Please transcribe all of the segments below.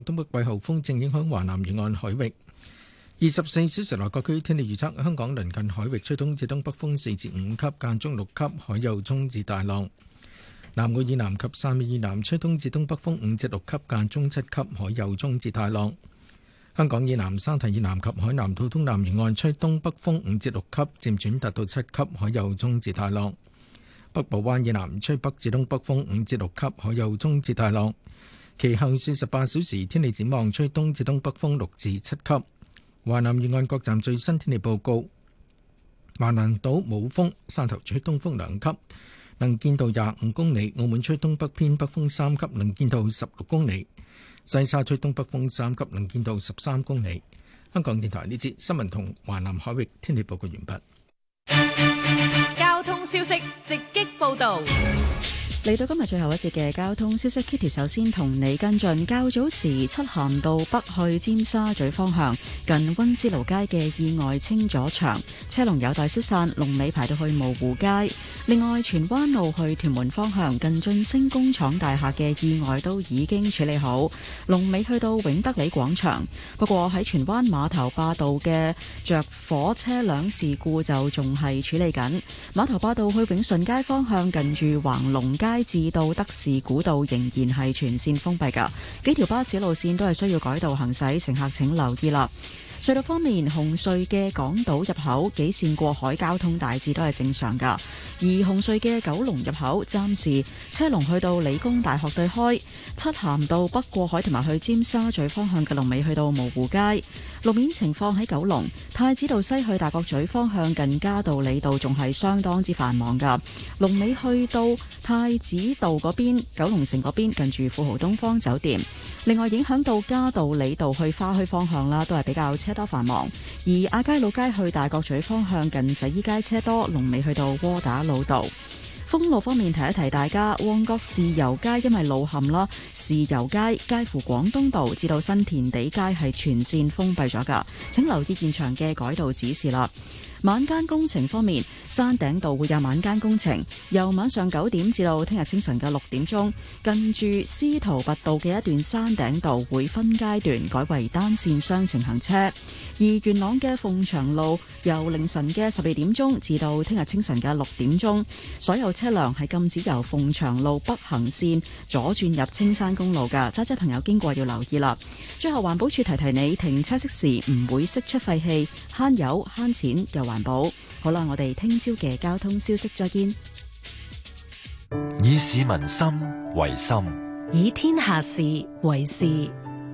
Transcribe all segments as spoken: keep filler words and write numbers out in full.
東北季候風正影響華南沿岸海域。二十四小時內各區天氣預測：香港鄰近海域吹東至東北風四至五級，間中六級，海有中至大浪。南澳以南及汕尾以南吹東至東北風五至六級，間中七級，海有中至大浪。香港以南沙堤以南及海南島東南沿岸吹東北風五至六級，漸轉達到七級，海有中至大浪。北部灣以南吹北至東北風五至六級，海有中至大浪。其後四十八小時天氣展望，吹東至東北風六至七級。華南沿岸各站最新天氣報告：華南島冇風，汕頭吹東風兩級，能見度廿五公里；澳門吹東北偏北風三級，能見度十六公里；西沙吹東北風三級，能見度十三公里。香港電台呢節新聞同華南海域天氣報告完畢。交通消息直擊報道。 嚟到今日最後一節嘅交通消息 ，Kitty 首先同你跟進較早時漆咸道北去尖沙咀方向近溫思勞街嘅意外清咗場，車龍有待消散，龍尾排到去蕪湖街。另外，荃灣路去屯門方向近晉星工廠大廈嘅意外都已經處理好，龍尾去到永德里廣場。不過喺荃灣碼頭壩道嘅着火車輛事故就仲係處理緊，碼頭壩道去永順街方向近住橫龍街至到德士古道仍然係全線封閉㗎，幾條巴士路線都係需要改道行駛，乘客請留意啦。隧道方面，紅隧嘅港島入口幾線過海交通大致都係正常㗎，而紅隧嘅九龍入口暫時車龍去到理工大學對開，漆咸道北過海同埋去尖沙咀方向嘅龍尾去到蕪湖街。路面情況喺九龍太子道西去大角咀方向近嘉道理道仲係相當之繁忙㗎，龍尾去到太子道嗰邊，九龍城嗰邊近住富豪東方酒店。另外影響到嘉道理道去花墟方向啦，都係比較車多繁忙。而亞皆老街去大角咀方向近洗衣街車多，龍尾去到窩打老道。封路方面提一提大家，旺角豉油街因為路陷啦，豉油街介乎廣東道至到新填地街係全線封閉咗㗎，請留意現場嘅改道指示啦。晚間工程方面，山頂道會有晚間工程，由晚上九點至到聽日清晨嘅六點鐘，近住司徒拔道嘅一段山頂道會分階段改為單線雙程行車。而元朗嘅鳳翔路由凌晨嘅十二點鐘至到聽日清晨嘅六點鐘，所有車輛係禁止由鳳翔路北行線左轉入青山公路㗎，揸車朋友經過要留意啦。最後環保署提提你，停車熄匙唔會釋出廢氣，慳油慳錢又環保。好啦，我哋聽朝嘅交通消息再見。 以市民心為心， 以天下事為事。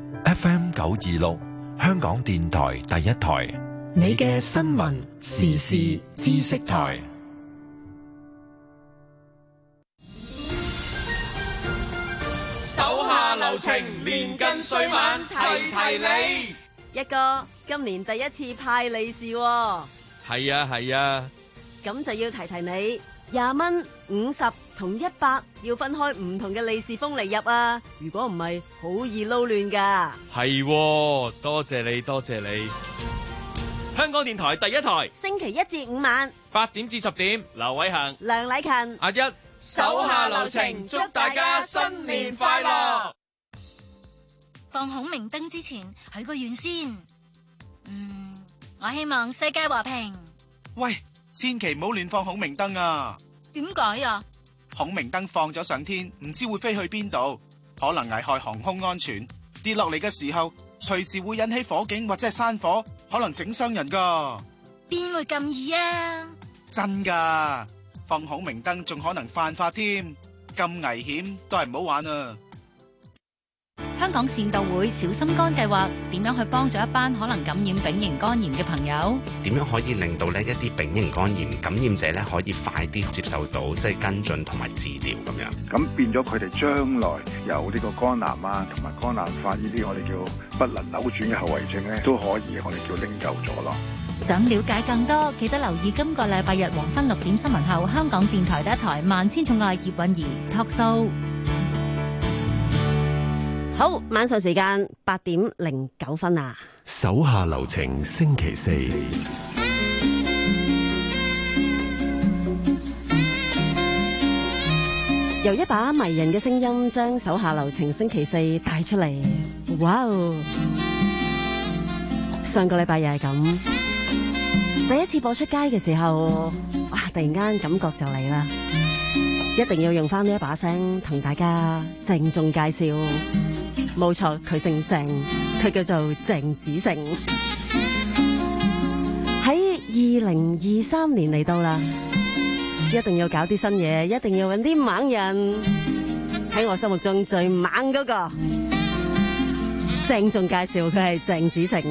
F M 九二六，香港電台第一台， 你嘅新聞時事知識台。 手下留情，年近歲晚提提你。 一哥，今年第一次派利是喎。 係啊係啊， 咁就要提提你，廿蚊、五十同一百要分開唔同嘅利是封嚟入啊！如果唔係，好易撈亂噶。 係，多謝你，多謝你。香港電台第一台， 星期一至五晚八點至十點，劉偉恒、 梁禮勤、 阿一，手下留情，祝大家新年快樂。 放孔明燈之前，許個願先。嗯。我希望世界和平。 喂，千祈唔好亂放孔明燈啊！ 點解啊？ 孔明燈放咗上天，唔知會飛去邊度，可能危害航空安全。跌落嚟嘅時候，隨時會引起火警或者係山火，可能整傷人噶。 邊會咁易啊？ 真噶，放孔明燈仲可能犯法添，咁危險都係唔好玩啊！ 香港善導會小心肝計劃點樣去幫助一班可能感染丙型肝炎嘅朋友？ 點樣可以令到呢一啲丙型肝炎感染者咧可以快啲接受到即係跟進同埋治療咁樣？ 咁變咗佢哋將來有呢個肝癌啊，同埋肝硬化呢啲我哋叫不能扭轉嘅後遺症咧，都可以我哋叫拎走咗咯。 想了解更多，記得留意今個禮拜日黃昏六點新聞後，香港電台第一台萬千寵愛葉韻儀 Talk Show。 好，晚上時間八點零九分啊！ 手下留情，星期四。 由一把迷人嘅聲音將手下留情星期四帶出嚟。 哇哦！上個禮拜又係咁，第一次播出街嘅時候，哇！突然間感覺就嚟啦，一定要用翻呢一把聲同大家鄭重介紹。冇錯，佢姓鄭，佢叫做鄭子誠。喺二零二三年嚟到啦，一定要搞啲新嘢，一定要揾啲猛人。喺我心目中最猛嗰個，鄭重介紹佢係鄭子誠。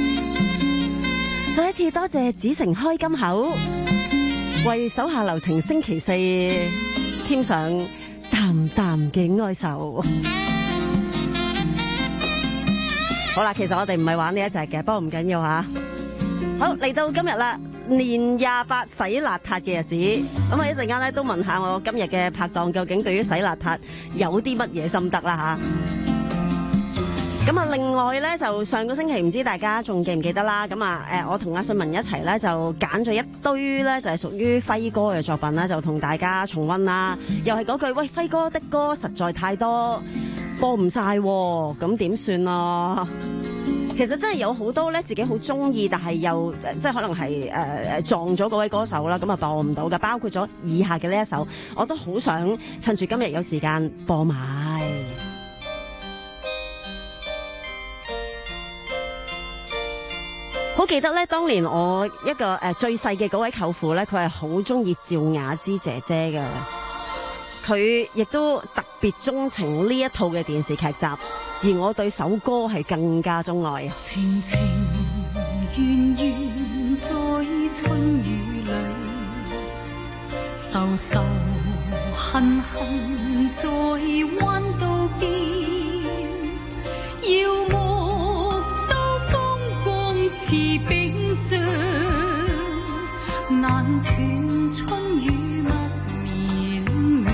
再一次多謝子誠開金口，為手下留情星期四添上淡淡嘅哀愁。好啦，其實我哋唔係玩呢一隻嘅，不過唔緊要吓。好，嚟到今日啦，年廿八洗邋遢嘅日子，咁我一陣間咧都問下我今日嘅拍檔，究竟對於洗邋遢有啲乜嘢心得啦吓。咁啊，另外咧就上個星期唔知大家仲記唔記得啦？咁啊，誒，我同阿信文一齊咧就揀咗一堆咧就係屬於輝哥嘅作品啦，就同大家重溫啦。又係嗰句，喂，輝哥的歌實在太多，播唔晒，咁點算啊？其實真係有好多咧，自己好中意，但係又即係可能係誒誒撞咗嗰位歌手啦，咁啊播唔到嘅，包括咗以下嘅呢一首，我都好想趁住今日有時間播埋。好記得咧，當年我一個誒最細嘅嗰位舅父咧，佢係好中意趙雅芝姐姐嘅，佢亦都特別鍾情呢一套嘅電視劇集。而我對首歌係更加鍾愛。 情情願願在春雨裏，愁愁恨恨在彎道邊，耀目都風光似冰霜，難斷春雨密綿綿，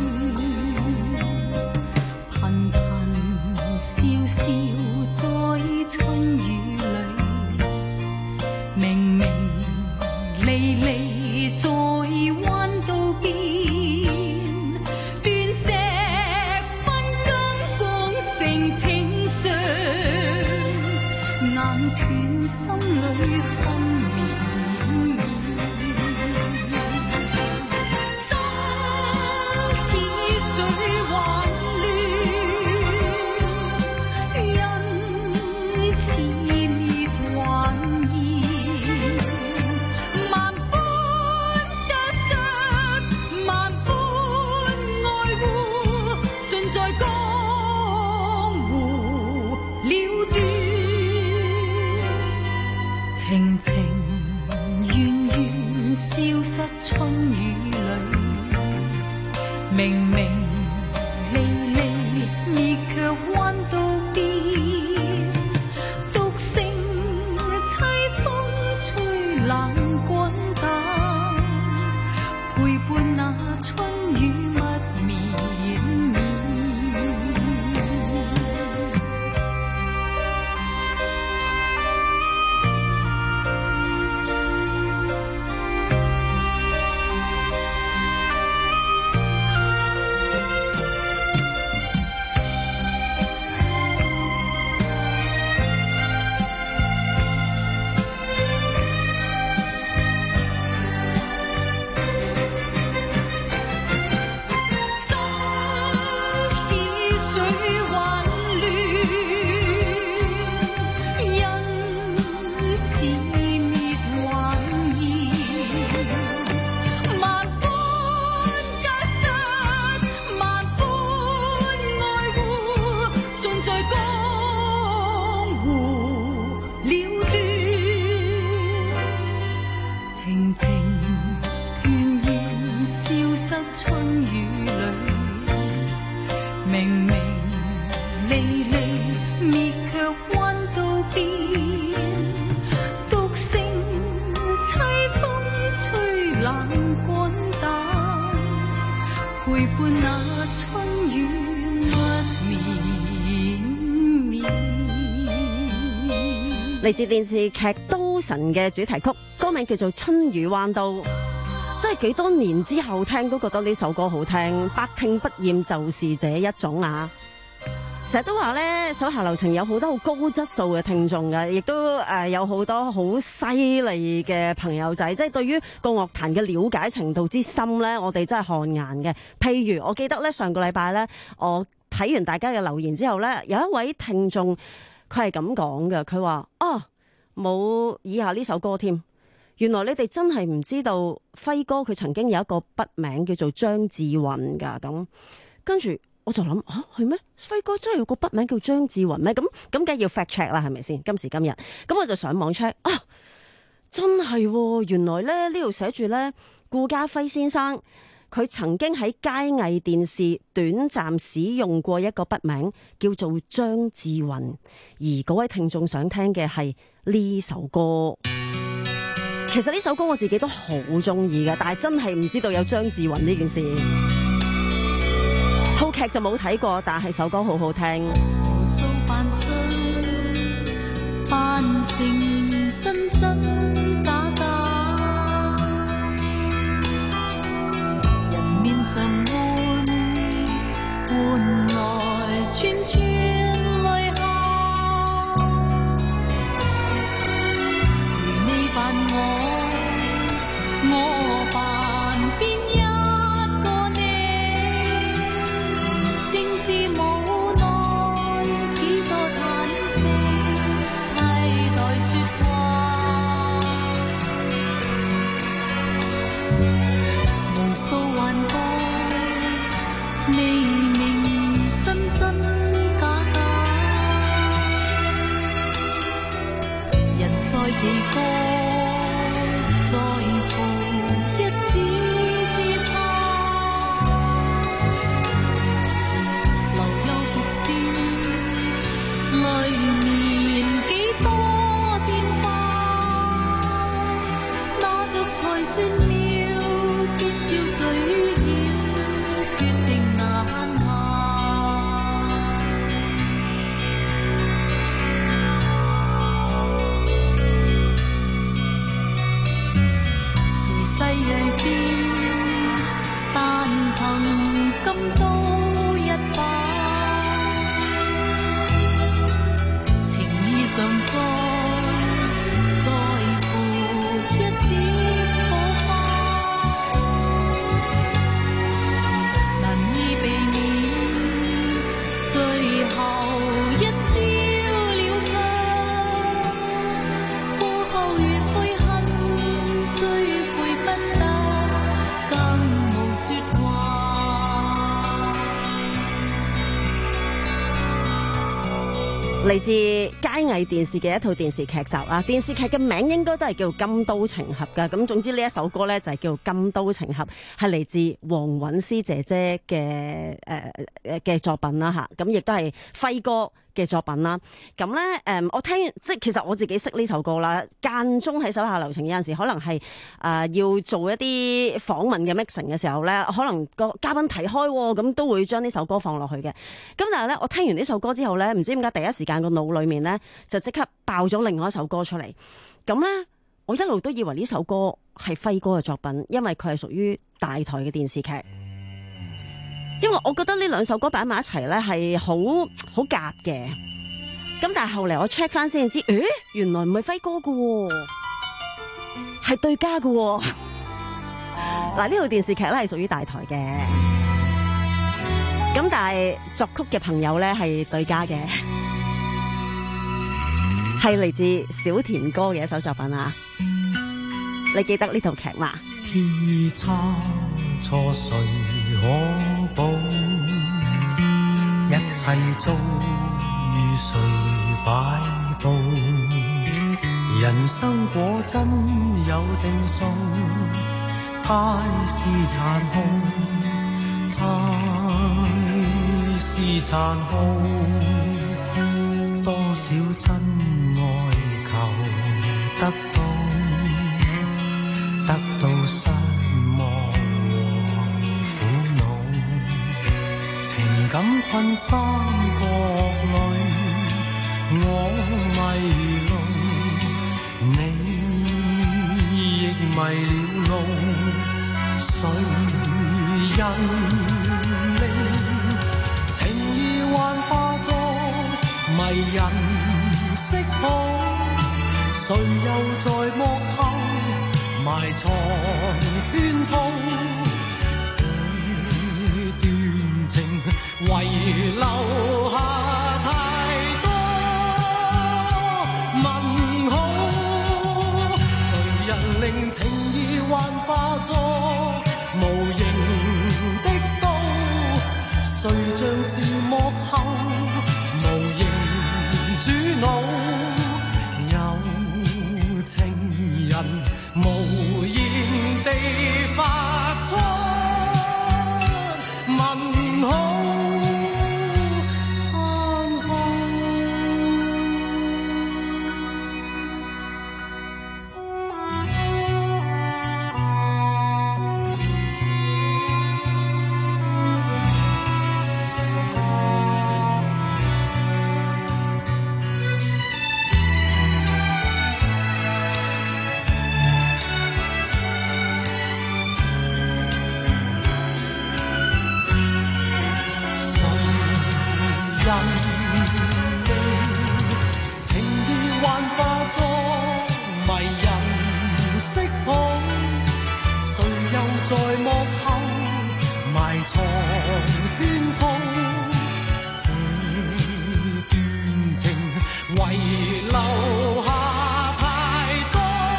頻頻笑笑在春雨裏，明明離離在彎道邊，斷石分金光成情傷，難斷心裏恨綿綿，心似水幻情情願願消失春雨裏，明明離離亦卻彎道邊，獨剩凄風吹冷滾淡，陪伴那春雨密綿綿。嚟自電視劇《刀神》嘅主題曲，歌名叫做《春雨彎刀》，即係幾多年之後聽都覺得呢首歌好聽，百聽不厭就是這一種啊！ 成日都話咧，手下留情有好多好高質素嘅聽眾嘅，亦都誒有好多好犀利嘅朋友仔，即係對於個樂壇嘅了解程度之深咧，我哋真係汗顏嘅。譬如我記得咧，上個禮拜咧，我睇完大家嘅留言之後咧，有一位聽眾佢係咁講嘅，佢話啊冇以下呢首歌添，原來你哋真係唔知道輝哥佢曾經有一個筆名叫做張志雲噶，咁跟住。我就諗啊，係咩？輝哥真係有個筆名叫張志雲咩？咁咁梗係要 fact check 啦，係咪先？今時今日，咁我就上網 check 啊，真係、哦，原來咧呢度寫住咧，顧嘉輝先生佢曾經喺佳藝電視短暫使用過一個筆名叫做張志雲，而嗰位聽眾想聽嘅係呢首歌。其實呢首歌我自己都好中意嘅，但係真係唔知道有張志雲呢件事。套劇就冇睇過，但係首歌好好聽。 無數扮相，扮成真真假假，人面上換換來串串淚下，如你扮我，我扮邊一數幻覺，未明真真假假，人在其國，在乎一紙之差，留有獨笑，裏面幾多變化，那着才算妙。 嚟自佳藝電視嘅一套電視劇集啊，電視劇嘅名應該都係叫《金刀情俠》噶。咁總之呢一首歌咧就係叫《金刀情俠》，係嚟自黃韻詩姐姐嘅誒誒嘅作品啦吓。咁亦都係輝哥嘅作品啦。咁咧誒，我聽即係其實我自己識呢首歌啦，間中喺手下留情有陣時可能係誒、呃、要做一啲訪問嘅 mixing 嘅時候咧，可能個嘉賓提開咁都會將呢首歌放落去嘅。咁但係咧，我聽完呢首歌之後咧，唔知點解第一時間個腦裏面咧就即刻爆咗另外一首歌出嚟。咁咧，我一路都以為呢首歌係輝哥嘅作品，因為佢係屬於大台嘅電視劇。因為我覺得呢兩首歌擺埋一齊咧係好好夾嘅。咁但係後嚟我 check 翻先知，誒，原來唔係輝哥嘅，係對家嘅。嗱，呢套電視劇咧係屬於大台嘅，咁但係作曲嘅朋友咧係對家嘅，係嚟自小田哥嘅一首作品啊！你記得呢套劇嘛？ 天差錯誰可補？一切遭遇誰擺佈？人生果真有定數，太是殘酷，太是殘酷。多少真愛求得到，得到失望和苦惱，情感困山角裏，我迷路，你亦迷了路，誰人令情意幻化作迷人色譜，誰又在幕後埋藏圈套？這段情遺留下太多問號，誰人令情意幻化作無形的刀？誰像是幕後無形主腦？有情人無言地發出問號。在幕後埋藏圈套，這段情遺留下太多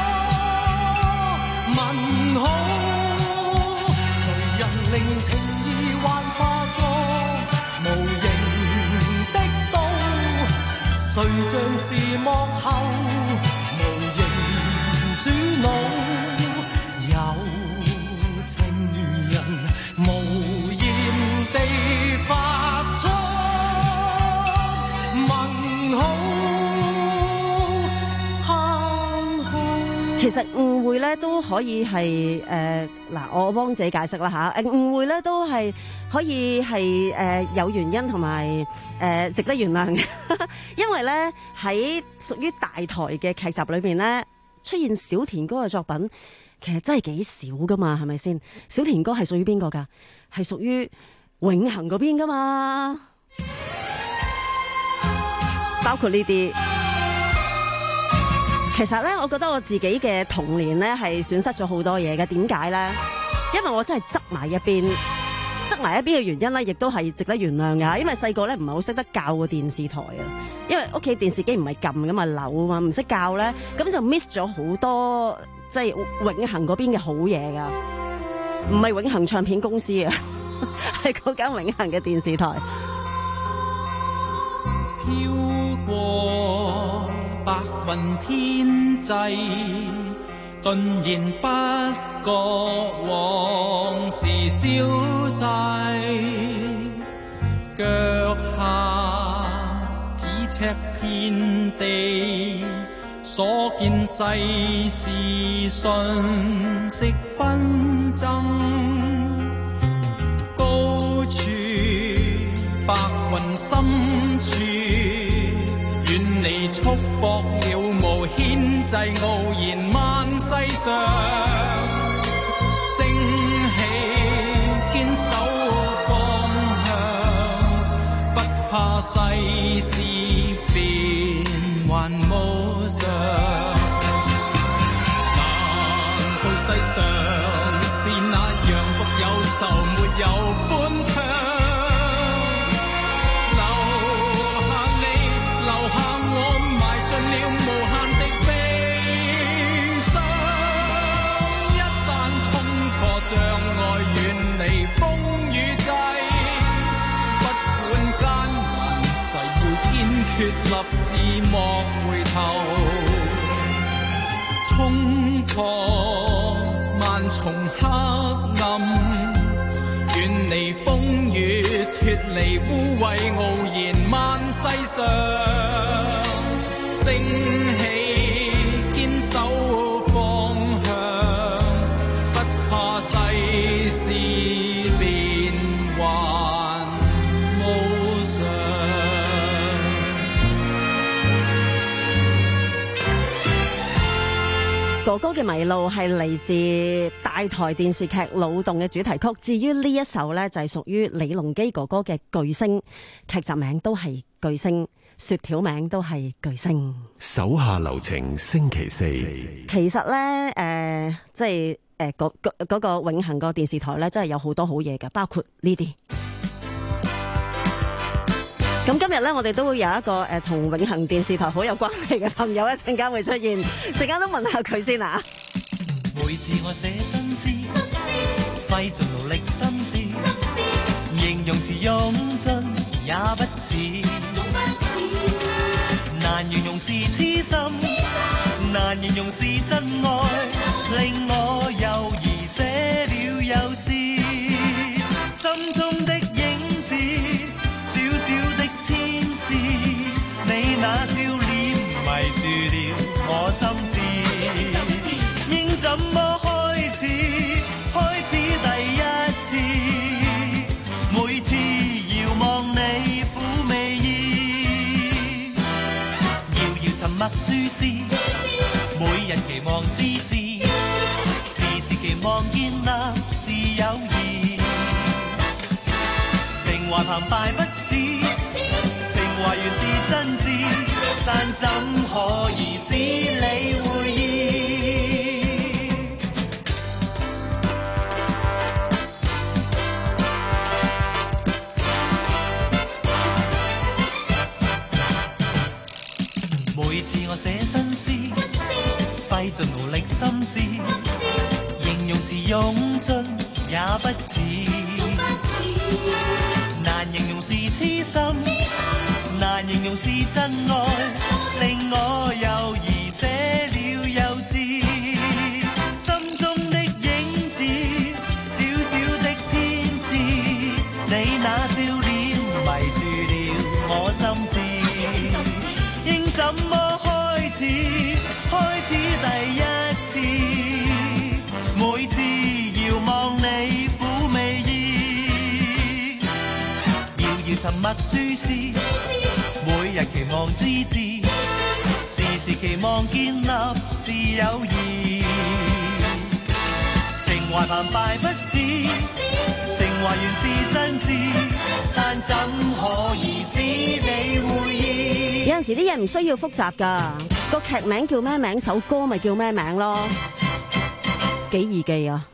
問號，誰人令情意幻化作無形的刀？誰像是幕後無形主腦？無言地發出問號，嘆號。 其實誤會咧都可以係誒嗱，我幫自己解釋啦嚇。誒誤會咧都係可以係誒、呃、有原因同埋誒值得原諒嘅，因為咧喺屬於大台嘅劇集裏邊咧出現小田哥嘅作品。其實真係幾少噶嘛，係咪先？小田哥係屬於邊個噶？係屬於永恆嗰邊噶嘛？包括呢啲。其實咧，我覺得我自己嘅童年咧係損失咗好多嘢嘅。點解咧？因為我真係執埋一邊，執埋一邊嘅原因咧，亦都係值得原諒噶。因為細個咧唔係好識得校個電視台啊，因為屋企電視機唔係撳噶嘛，扭啊嘛，唔識校咧，咁就 miss 咗好多。即係永恆嗰邊嘅好嘢噶，唔係永恆唱片公司啊，係嗰間永恆嘅電視台。 飄過白雲天際，頓然不覺往事消逝，腳下咫尺遍地。所見世事瞬息紛爭，高處白雲深處，遠離束縛了無牽制，傲然萬世上，升起堅守方向，不怕世事變幻無常，難道世上是那樣獨有愁沒有歡暢？留下你，留下我，埋盡了無限的悲傷。一旦衝破障礙，遠離風雨際，不管艱難，誓要堅決立志莫回頭。衝破萬重黑暗，遠離風雨，脫離污穢，傲然萬世上，升起堅守方向，不怕世事變幻無常。 哥哥嘅迷路係嚟自大台電視劇《腦洞》嘅主題曲，至於呢一首呢，就係屬於李龍基哥哥嘅巨星，劇集名都係巨星。 雪條名都係巨星。 手下留情星期四， 其實咧，誒、呃，即係誒嗰嗰個永恆個電視台咧，真係有好多好嘢嘅，包括呢啲。咁今日咧，我哋都會有一個誒同永恆電視台好有關係嘅朋友，一陣間會出現，陣間都問下佢先啊。 每次我寫新詩，費盡勞力心思，形容詞用盡也不似，難形容是痴心，難形容是真愛，令我猶豫寫了又是，心中的影子，小小的天使，你那笑臉迷住了我心智，應怎麼開始？開始第一次，每次遙望你撫美意，遙遙沉默注視，每日期望之至，時時期望建立是友誼，情懷澎湃不止，情懷原是真摯，但怎可以使你會意？每次我寫新詩，費盡勞力心思，形容詞用盡也不似，難形容是痴心，難形容是真愛，令我猶豫寫了又是，心中的影子，小小的天使，你那笑臉迷住了我心智，應怎麼開始？開始第一次，每次遙望你撫美意，遙遙沉默注視，每日期望之至，時時期望建立是友誼，情懷澎湃不止，情懷原是真摯，但怎可以使你會意？ 有陣時啲嘢唔需要複雜噶，個劇名叫咩名，首歌咪叫咩名咯，幾易記啊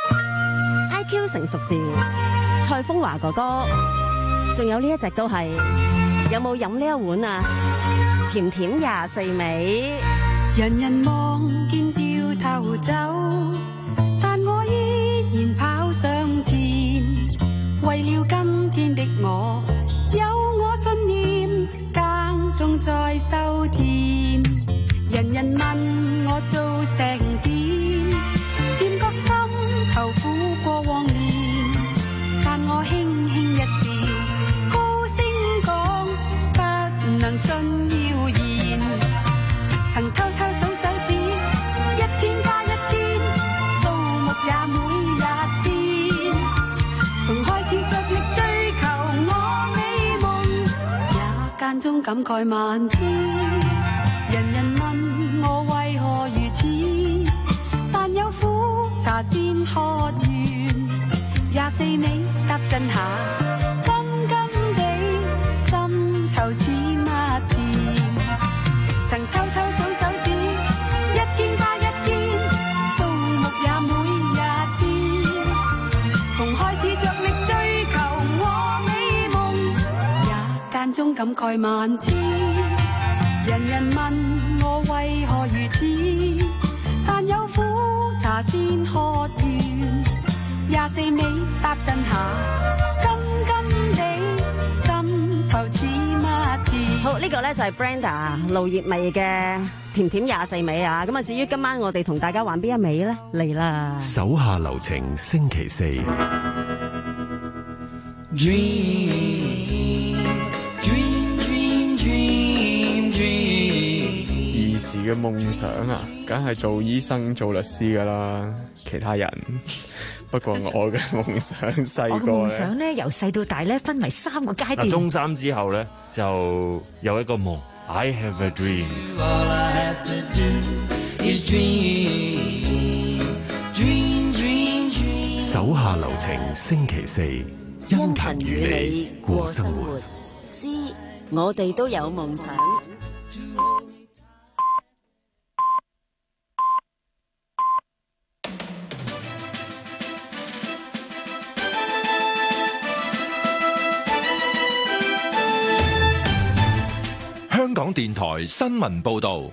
！I Q 成熟時，蔡楓華哥哥，仲有呢一隻都係，有冇飲呢一碗啊？甜甜廿四味， 人人望見掉頭走，但我依然跑上前，為了今天的我，有我信念，耕種在收田。人人問我做成點，漸覺心頭苦過往年，但我輕輕一笑，高聲講不能信謠言，曾偷偷數手指，一天加一天，數目也每日變，從開始着力追求我美夢，也間中感慨萬千。人人問我為何如此，但有苦茶先喝完，廿四味搭陣下，甘甘地心頭似蜜甜，曾偷偷數手指，一天加一天，數目也每日變，從開始着力追求我美夢，也間中感慨萬千。人人問我為何如此，但有苦茶先喝完，廿四味搭陣下，甘甘地心頭似蜜甜。 好，呢個咧就係 Brenda 盧業味嘅甜甜廿四味啊！咁啊，至於今晚我哋同大家玩邊一味咧？嚟啦！ 手下留情星期四。 Dream, dream, dream, dream, dream。 兒時嘅夢想啊，梗係做醫生、做律師噶啦。其他人，不過我嘅夢想細個咧， 我嘅夢想咧由細到大咧分為三個階段。 中三之後咧就有一個夢 ，I have a dream。 All I have to do is dream, dream, dream, dream。 手下留情星期四，殷勤與你過生活。 之我哋都有夢想。 香港電台新聞報道。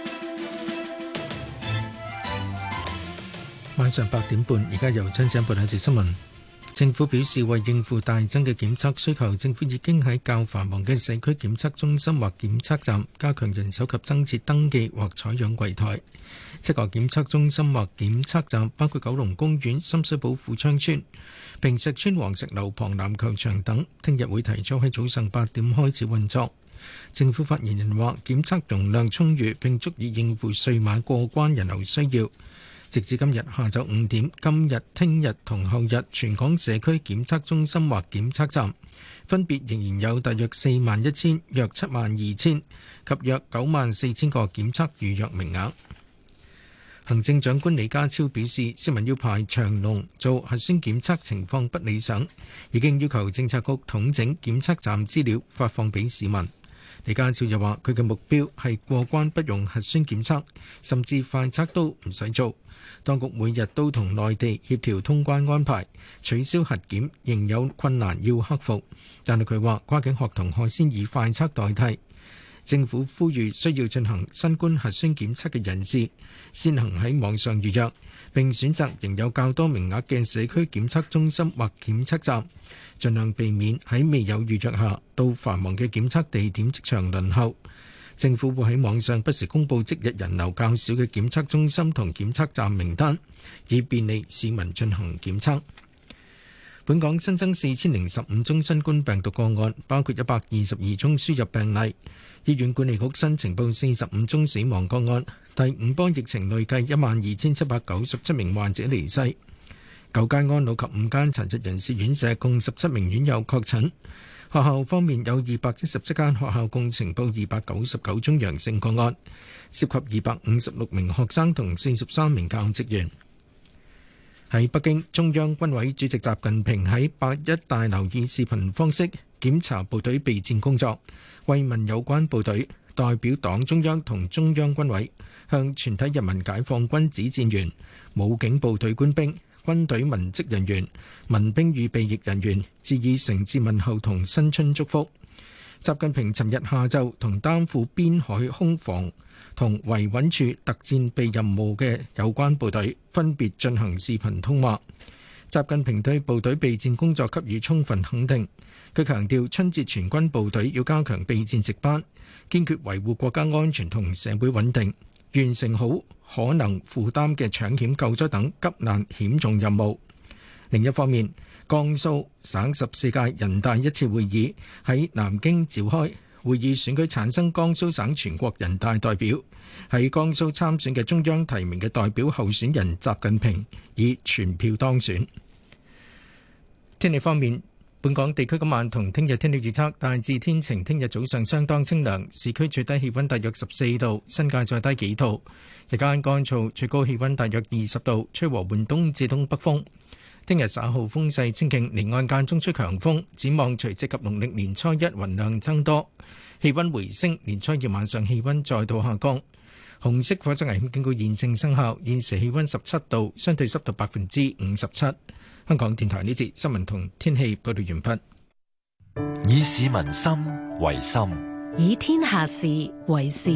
晚上八點半，而家由張生報道一節新聞。政府表示，為應付大增嘅檢測需求，政府已經喺較繁忙嘅社區檢測中心或檢測站加強人手及增設登記或採樣櫃台。七個檢測中心或檢測站包括九龍公園、深水埗富昌邨、坪石邨黃石樓旁籃球場等，聽日會提早喺早上八點開始運作。政府發言人話，檢測容量充裕並足以應付歲晚過關人流需要。直至今日下晝五點，今日、聽日同後日，全港社區檢測中心或檢測站分別仍然有大約四萬一千、約七萬二千及約九萬四千個檢測預約名額。行政長官李家超表示，市民要排長龍做核酸檢測情況不理想，已經要求政策局統整檢測站資料發放俾市民。李家超又話，佢嘅目標係過關不用核酸檢測，甚至快測都唔使做。當局每日都同內地協調通關安排，取消核檢仍有困難要克服，但係佢話跨境學童可先以快測代替。政府呼籲需要進行新冠核酸檢測嘅人士先行喺網上預約，並選擇仍有較多名額嘅社區檢測中心或檢測站，盡量避免喺未有預約下到繁忙嘅檢測地點即場輪候。政府會喺網上不時公佈即日人流較少嘅檢測中心同檢測站名單，以便利市民進行檢測。本港新增四千零十五宗新冠病毒個案，包括一百二十二宗輸入病例。醫院管理局新呈報四十五宗死亡個案，第五波疫情累計一萬二千七百九十七名患者離世。九間安老及五間殘疾人士院舍共十七名院友確診。學校方面有二百一十七間學校共呈報二百九十九宗陽性個案，涉及二百五十六名學生同四十三名教職員。喺北京，中央軍委主席習近平喺八一大樓以視頻方式檢查部隊備戰工作，慰問有關部隊，代表黨中央同中央軍委向全體人民解放軍指戰員、武警部隊官兵、軍隊文職人員、民兵預備役人員致以誠摯問候同新春祝福。習近平尋日下晝同擔負邊海空防同維穩處特戰備任務嘅有關部隊分別進行視頻通話。習近平對部隊備戰工作給予充分肯定。佢強調，春節全軍部隊要加強備戰值班，堅決維護國家安全同社會穩定，完成好可能負擔嘅搶險救災等急難險重任務。另一方面，江蘇省十四屆人大一次會議喺南京召開，會議選舉產生江蘇省全國人大代表，喺江蘇參選嘅中央提名嘅代表候選人習近平以全票當選。天氣方面，本港地區今晚同聽日天氣預測大致天晴，聽日早上相當清涼，市區最低氣溫大約十四度，新界再低幾度。日間乾燥，最高氣溫大約二十度，吹和緩東至東北風。聽日稍後風勢清勁，離岸間中吹強風。展望除夕及農曆年初一雲量增多，氣溫回升。年初二晚上氣溫再度下降。紅色火災危險警告現正生效。現時氣溫十七度，相對濕度百分之五十七。香港電台呢節新聞同天氣報道完畢。 以市民心為心， 以天下事為事。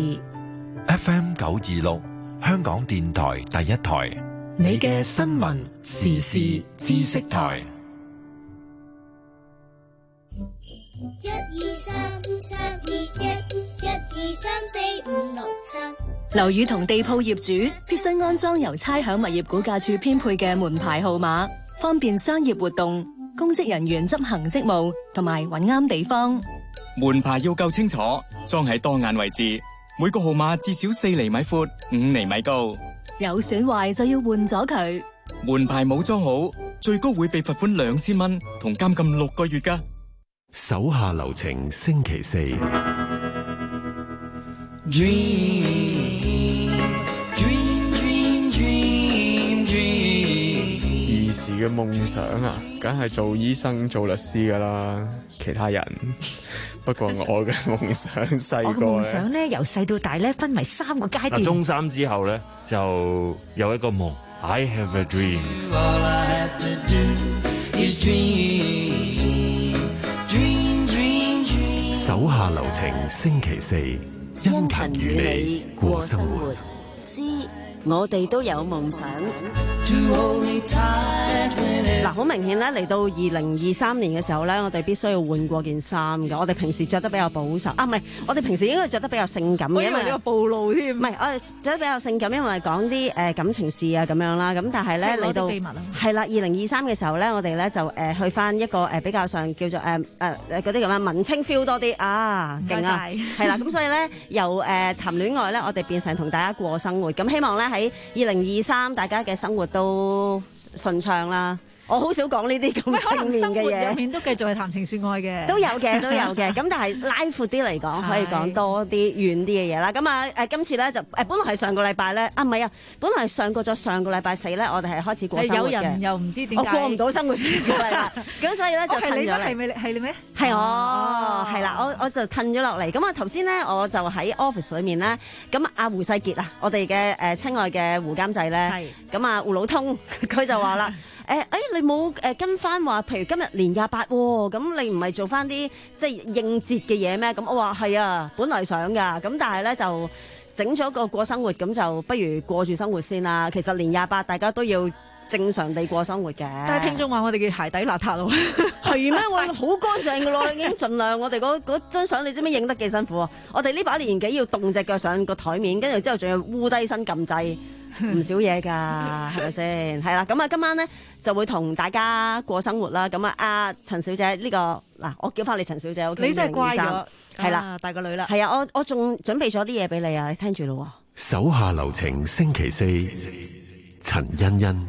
F M 九二六，香港電台第一台。 你嘅新聞時事知識台。 一二三三二一，一二三四五六七。 樓宇同地鋪業主必須安裝由差餉物業估價署編配嘅門牌號碼，方便商業活動、公職人員執行職務同埋揾啱地方。 門牌要夠清楚，裝喺當眼位置，每個號碼至少四厘米闊、五厘米高。 有損壞就要換咗佢。 門牌冇裝好，最高會被罰款兩千蚊同監禁六個月㗎。 手下留情，星期四。 Dream, dream, dream, dream, dream。 兒時嘅夢想啊，梗係做醫生、做律師㗎啦，其他人不過我嘅夢想細我嘅個夢想咧，由細到大咧，分為三個階段。 嗱，中三之後咧就有一個夢 ，I have a dream。 手下留情，星期四，殷勤與你過生活。 知我哋都有夢想。嗱，好明顯咧，嚟到二零二三年嘅時候咧，我哋必須要換過件衫嘅。我哋平時着得比較保守啊，唔係，我哋平時應該着得比較性感嘅，因為呢個暴露添。唔係，我哋着得比較性感，因為講啲誒感情事啊咁樣啦。咁但係咧嚟到係啦，二零二三嘅時候咧，我哋咧就誒去翻一個誒比較上叫做誒誒誒嗰啲咁樣文青 feel 多啲啊，勁啊，係啦。咁所以咧由誒談戀愛咧，我哋變成同大家過生活。咁希望咧喺二零二三大家嘅生活都順暢啦。我好少講呢啲咁正面嘅嘢， 入面都繼續係談情説愛嘅， 都有嘅，都有嘅。咁但係拉闊啲嚟講，可以講多啲遠啲嘅嘢啦。咁啊誒，今次咧就誒，本來係上個禮拜咧，啊唔係啊，本來係上過咗上個禮拜四咧，我哋係開始過生活嘅。 有人又唔知點解我過唔到生活先嘅啦。咁所以咧就褪咗嚟。 係咪係你咩？ 係我係啦，我我就褪咗落嚟。咁啊頭先咧，我就喺 office 裏面咧，咁阿胡世傑啊，我哋嘅誒親愛嘅胡監製咧，咁啊胡老通佢就話啦。誒誒、欸，你冇誒跟翻話，譬如今日年廿八喎，咁你唔係做翻啲即係應節嘅嘢咩？咁我話係啊，本來想噶，咁但係咧就整咗個過生活，咁就不如過住生活先啦。其實年廿八大家都要正常地過生活嘅。 但係聽眾話我哋嘅鞋底邋遢咯， 係咩？我好乾淨噶咯，已經盡量。我哋嗰嗰張相你知唔知影得幾辛苦啊？我哋呢把年紀要凍隻腳上個台面，跟住之後仲要烏低身撳掣。唔少嘢㗎，係咪先？係啦，咁啊，今晚咧就會同大家過生活啦。咁啊，阿陳小姐呢、這個嗱，我叫翻你陳小姐 ，OK？ 你真係乖咗， 係啦、 啊，大個女啦。 係啊，我我仲準備咗啲嘢俾你啊，你聽住咯。 手下留情，星期四，陳欣欣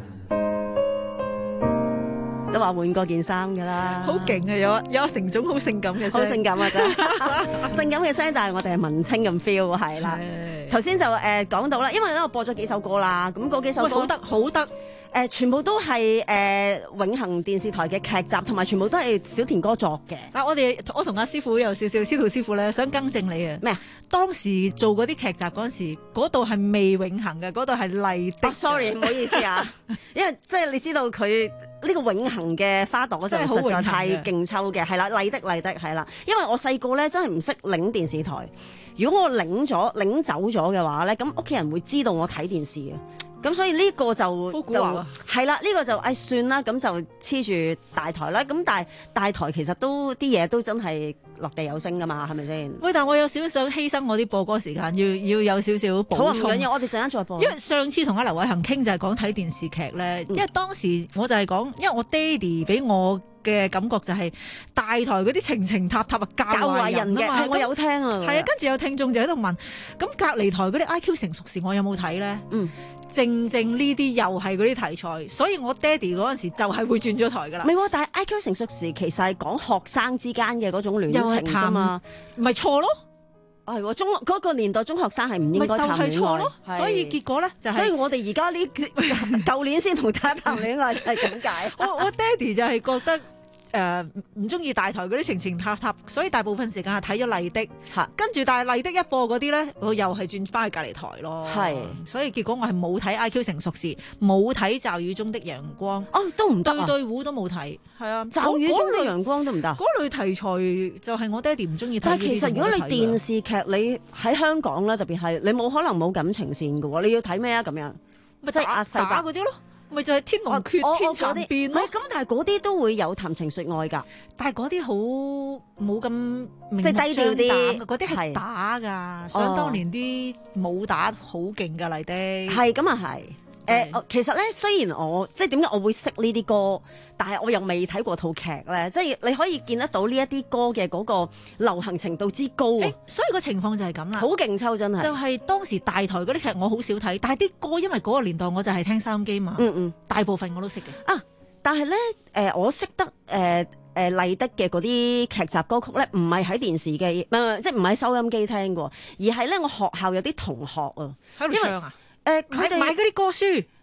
都話換過件衫㗎啦， 好勁啊！有有成種好性感嘅聲， 好性感啊真係，性感嘅聲，但係我哋係文青咁 feel 係啦。頭先就誒講到啦，因為咧我播咗幾首歌啦，咁嗰幾首歌好得好得， 誒全部都係誒永恆電視台嘅劇集，同埋全部都係小田哥作嘅。 嗱，我哋我同阿師傅有少少，司徒師傅咧想更正你啊。 咩啊？ 當時做嗰啲劇集嗰陣時，嗰度係未永恆嘅，嗰度係麗的。 sorry，唔好意思啊，因為即係你知道佢。呢個永恆嘅花朵就實在太勁抽嘅，係啦，麗的麗的係啦，因為我細個咧真係唔識領電視台，如果我領咗領走咗嘅話咧，咁屋企人會知道我睇電視嘅，咁所以呢個就就係啦，呢、呢個就誒、哎、算啦，咁就黐住大台啦，咁但係大台其實都啲嘢都真係落地有聲噶嘛，係咪先？ 喂，但我有少少想犧牲我啲播歌時間，要要有少少補充。 好啊，唔緊要，我哋陣間再播。 因為上次同阿劉偉恒傾就係講睇電視劇咧，嗯、因為當時我就係講，因為我爹哋俾我嘅感覺就係大台嗰啲情情塔塔啊，教壞人啊嘛， 我有聽啊。 係啊，跟住有聽眾就喺度問，咁隔離台嗰啲 I Q 成熟時我有冇睇咧？嗯，正正呢啲又係嗰啲題材，所以我爹哋嗰陣時就係會轉咗台噶啦。 唔係喎，但係 I Q 成熟時其實係講學生之間嘅嗰種戀情啫嘛， 咪錯咯。 係喎，中嗰、嗰個年代中學生係唔應該談戀愛， 就係錯咯。所以結果咧就係、是， 所以我哋而家呢舊年先同大家談戀愛就係咁解。 我我爹哋就係覺得。誒唔中意大台嗰啲情情塔塔，所以大部分時間係睇咗麗的，跟住但係麗的一播嗰啲咧，我又係轉翻去隔離台咯。係，所以結果我係冇睇 I Q 成熟時，冇睇驟雨中的陽光。 哦，都唔得啊！ 對對糊都冇睇，係啊， 驟雨中的陽光都唔得。 嗰類題材就係我爹哋唔中意睇。 但係其實如果你電視劇你喺香港咧，特別係你冇可能冇感情線嘅喎，你要睇咩啊？咁樣咪即係阿細打嗰啲咯。咪就係天龍訣、天蠶變咯， 咁但係嗰啲都會有談情說愛㗎， 但係嗰啲好冇咁即係低調啲， 嗰啲係打㗎。想、哦、當年啲武打好勁㗎嚟的， 係咁啊係。誒、呃，其實咧，雖然我即係點解我會識呢啲歌，但係我又未睇過套劇咧，即係你可以見得到呢一啲歌嘅嗰個流行程度之高啊！ 所以個情況就係咁啦， 好勁抽真係。就係當時大台嗰啲劇我好少睇，但係啲歌因為嗰個年代我就係聽收音機嘛，嗯嗯，大部分我都識嘅。 啊，但係咧，誒、呃，我識得誒。呃誒麗的嘅嗰啲劇集歌曲咧，唔係喺電視機，唔係即係唔係喺收音機聽過，而係咧我學校有啲同學啊， 喺度唱啊， 誒佢哋買嗰啲歌書，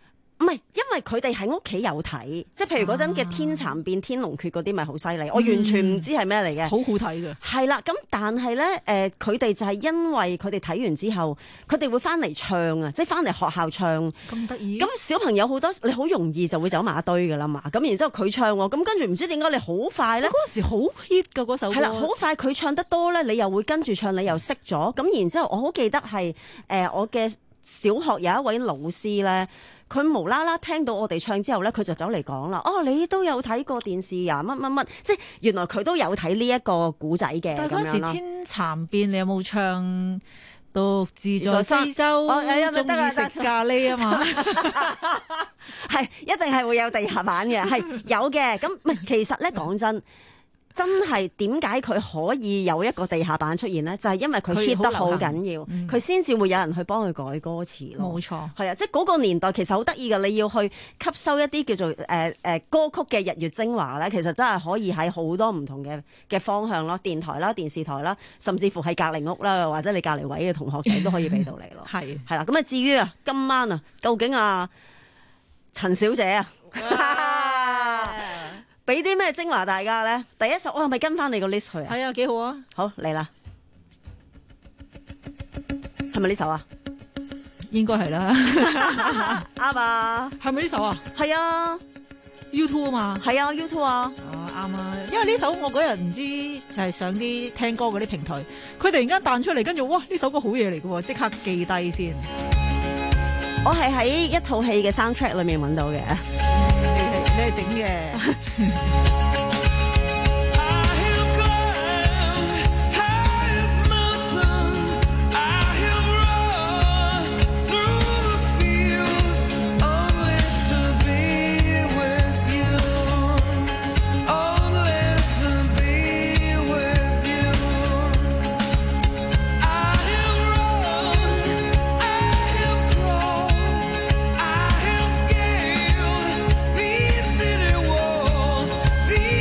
唔係，因為佢哋喺屋企有睇，即係譬如嗰陣嘅天蠶變天龍訣嗰啲，咪好犀利。我完全唔知係咩嚟嘅， 好好睇嘅。 係啦，咁但係咧，誒、呃，佢哋就係因為佢哋睇完之後，佢哋會翻嚟唱啊，即係翻嚟學校唱。 咁得意。 咁小朋友好多，你好容易就會走埋一堆噶啦嘛。咁然之後佢唱，咁跟住唔知點解你好快咧？ 嗰時好 hit 噶嗰首歌。 係啦，好快佢唱得多咧，你又會跟住唱，你又識咗。咁然之後，我好記得係誒、呃，我嘅小學有一位老師咧。佢無啦啦聽到我哋唱之後咧，佢就走嚟講啦。哦，你都有睇過電視啊？乜乜乜，即係原來佢都有睇呢一個古仔嘅。 但係嗰時天蠶變，你有冇唱獨自在非洲？ 我中意食咖喱啊嘛， 係一定係會有地下版嘅，係有嘅。咁唔係，其實咧講真。真係點解佢可以有一個地下版出現呢？就係、是、因為佢 hit 得好緊要，佢先至會有人去幫佢改歌詞咯。 冇錯， 係啊，即係嗰個年代其實好得意㗎。你要去吸收一啲叫做誒誒、呃呃、歌曲嘅日月精華咧，其實真係可以喺好多唔同嘅嘅方向咯，電台啦、電視台啦，甚至乎係隔離屋啦，或者你隔離位嘅同學仔都可以俾到你咯。係係啦，咁啊至於啊今晚啊，究竟啊陳小姐啊？俾啲咩精華大家咧？第一首我係咪跟翻你個 list 去啊？ 係啊，幾好啊！ 好嚟啦，係咪呢首啊？ 應該係啦， 啱啊！ 係咪呢首啊？ 係啊 ，YouTube 啊嘛， 係啊 YouTube 啊， 哦啱啊！因為呢首我嗰日唔知就係上啲聽歌嗰啲平台，佢突然間彈出嚟，跟住哇呢首歌好嘢嚟嘅喎，即刻記低先。 我係喺一套戲嘅 soundtrack 裏面揾到嘅。 你係整嘅。 These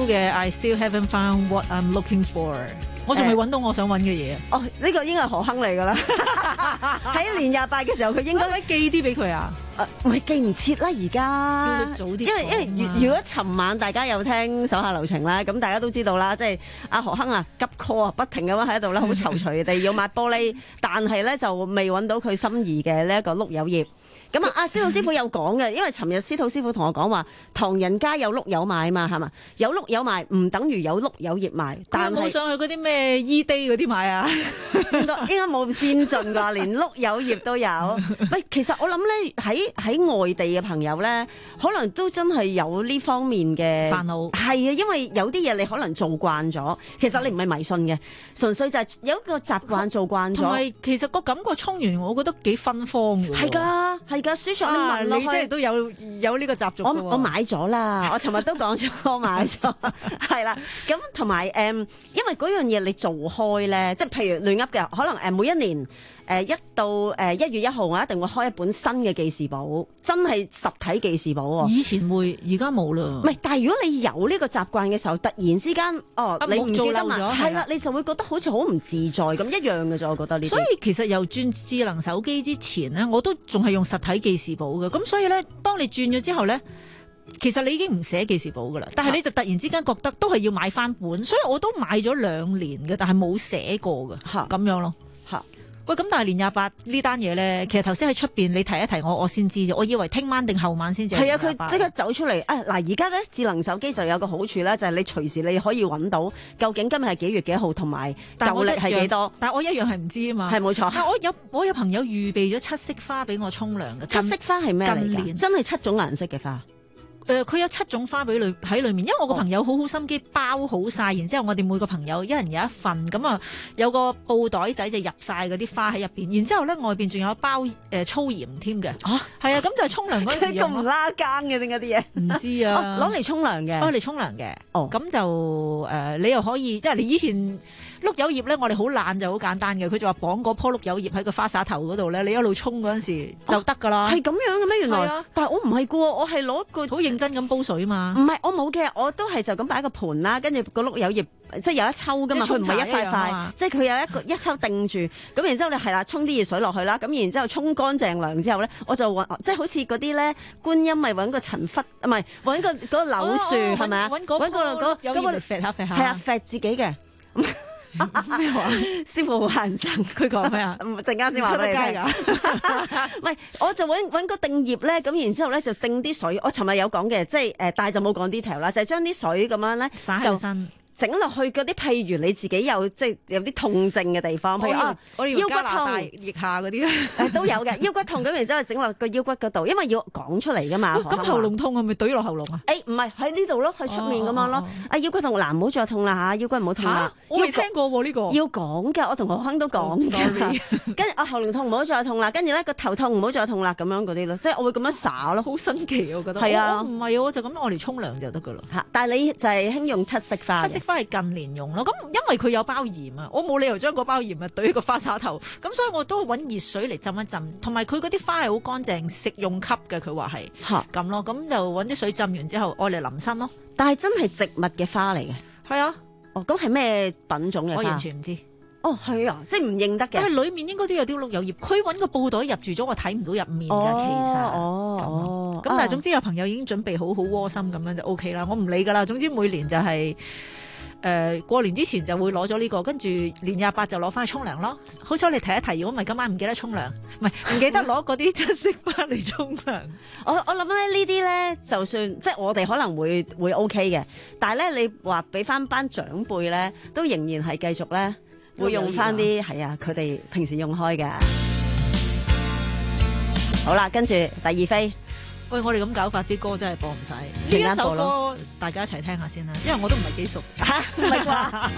嘅 I still haven't found what I'm looking for， 我仲未揾到我想揾嘅嘢。 哦，呢個應該係何鏗嚟㗎啦。喺年廿八嘅時候，佢應該寄啲俾佢啊。 誒，喂，記唔切啦而家。 早啲。 因為因為如如果尋晚大家有聽手下留情啦，咁大家都知道啦，即係阿何鏗啊急 call 啊，不停咁樣喺度咧，好躊躇地要抹玻璃，但係咧就未揾到佢心儀嘅呢一個碌柚葉。咁啊，阿司徒師傅有講嘅，因為尋日司徒師傅同我講話，唐人街有碌柚賣嘛，係嘛？有碌柚賣唔等於有碌柚葉賣，但係冇上去嗰啲咩 E-Day 嗰啲買啊？ 應該應該冇咁先進㗎，連碌柚葉都有。喂，其實我諗咧，喺喺外地嘅朋友咧，可能都真係有呢方面嘅煩惱。 係啊，因為有啲嘢你可能做慣咗，其實你唔係迷信嘅，純粹就係有一個習慣做慣咗。 同埋其實個感覺沖完，我覺得幾芬芳㗎。 係㗎，係㗎，舒暢啲聞落去。 你即係都有有呢個習俗㗎喎。 我我買咗啦，我尋日都講咗，我買咗，係啦。咁同埋誒，因為嗰樣嘢你做開咧，即係譬如亂噏嘅，可能誒每一年誒、呃、一到誒一月一號，我一定會開一本新嘅記事簿，真係實體記事簿喎。 以前會，而家冇啦。 唔係，但係如果你有呢個習慣嘅時候，突然之間哦，你唔記得嘛，係啦，你就會覺得好似好唔自在咁一樣嘅啫。我覺得呢啲。 所以其實由轉智能手機之前咧，我都仲係用實體記事簿嘅。咁所以咧，當你轉咗之後咧，其實你已經唔寫記事簿噶啦，但係你就突然之間覺得都係要買翻本，所以我都買咗兩年嘅，但係冇寫過嘅，咁樣咯。 嚇！ 喂，咁但係年廿八呢單嘢咧，其實頭先喺出邊你提一提我，我先知啫。我以為聽晚定後晚先至。 係啊，佢即刻走出嚟。啊嗱，而家咧智能手機就有個好處咧，就係你隨時你可以揾到究竟今日係幾月幾號，同埋舊歷係幾多。 但係我一樣係唔知啊嘛。 係冇錯。 我有我有朋友預備咗七色花俾我沖涼嘅。 七色花係咩嚟㗎？ 近年真係七種顏色嘅花。 誒，佢、呃、有七種花俾裏喺裏面，因為我個朋友好好心機包好晒，然之後我哋每個朋友一人有一份，咁啊有個布袋仔就入晒嗰啲花喺入邊，然之後咧外邊仲有一包誒、呃、粗鹽添嘅。啊，係啊，咁就係沖涼嗰陣時。咁唔拉更嘅點解啲嘢？ 唔知啊， 攞嚟沖涼嘅。 攞嚟沖涼嘅。 哦， 咁就誒、呃，你又可以即係你以前。碌柚葉咧，我哋好懶就好簡單嘅，佢就話綁嗰棵碌柚葉喺個花灑頭嗰度咧，你一路沖嗰陣時就得噶啦。 係咁、啊、樣嘅咩？原來， 啊、 但係我唔係噶，我係攞個好認真咁煲水嘛。 唔係，我冇嘅，我都係就咁擺個盤啦，跟住個碌柚葉即係有一抽噶嘛，佢唔係一塊塊，即係佢有一個一抽定住，咁然之後你係啦，沖啲熱水落去啦，咁然之後沖乾淨涼之後咧，我就揾即係好似嗰啲咧觀音咪揾個陳忽，唔係揾個嗰個柳樹係咪啊？揾嗰個嗰嗰個揈下揈下， 係啊，揈自己嘅。咩話？師傅好認真，佢講咩啊？陣間先話俾你聽㗎。唔係，我就揾揾個定葉咧，咁然之後咧就定啲水。我尋日有講嘅，即係誒，但係就冇講 detail 啦，就係將啲水咁樣咧灑喺身。 整落去嗰啲，譬如你自己有即係有啲痛症嘅地方，譬如啊腰骨痛、 腋下嗰啲咧， 誒都有嘅腰骨痛咁，然之後整落個腰骨嗰度，因為要講出嚟噶嘛。 咁喉嚨痛係咪懟落喉嚨啊？ 誒唔係喺呢度咯，喺出面咁樣咯。啊腰骨痛嗱，唔好再痛啦嚇，腰骨唔好痛啦。 我未聽過喎呢個。 要講㗎，我同何鏗都講㗎。跟住啊喉嚨痛唔好再痛啦，跟住咧個頭痛唔好再痛啦，咁樣嗰啲咯，即係我會咁樣灑咯， 好新奇我覺得。 係啊， 唔係我就咁我嚟沖涼就得㗎啦。 嚇！但係你就係興用七色花。 七色花係近年用。咁因為佢有包鹽啊，我冇理由將嗰包鹽啊懟喺個花灑頭，咁所以我都揾熱水嚟浸一浸，同埋佢嗰啲花係好乾淨，食用級嘅，佢話係咁咯，咁就揾啲水浸完之後，愛嚟淋身咯。 但係真係植物嘅花嚟嘅， 係啊， 哦，咁係咩品種嘅花？ 我完全唔知。 哦，係啊，即係唔認得嘅。 但係裡面應該都有啲碌柚葉，佢揾個布袋入住咗，我睇唔到入面㗎， 哦、 其實。 哦哦。 咁但係總之有朋友已經準備好好窩心咁樣就 O K 啦，我唔理㗎啦。總之每年就係、是。誒、呃、過年之前就會攞咗呢個，跟住年廿八就攞翻去沖涼咯。好彩你提一提，如果唔係今晚唔記得沖涼，唔係唔記得攞嗰啲七色花嚟沖涼。 我我諗咧呢啲咧，就算即係我哋可能會會 OK 嘅，但係咧你話俾翻班長輩咧，都仍然係繼續咧會用翻啲係啊，佢哋平時用開嘅。好啦，跟住第二飛。 喂，我哋咁搞法啲歌真係播唔晒，呢一首歌大家一齊聽下先啦，因為我都唔係幾熟嚇， 唔係啩？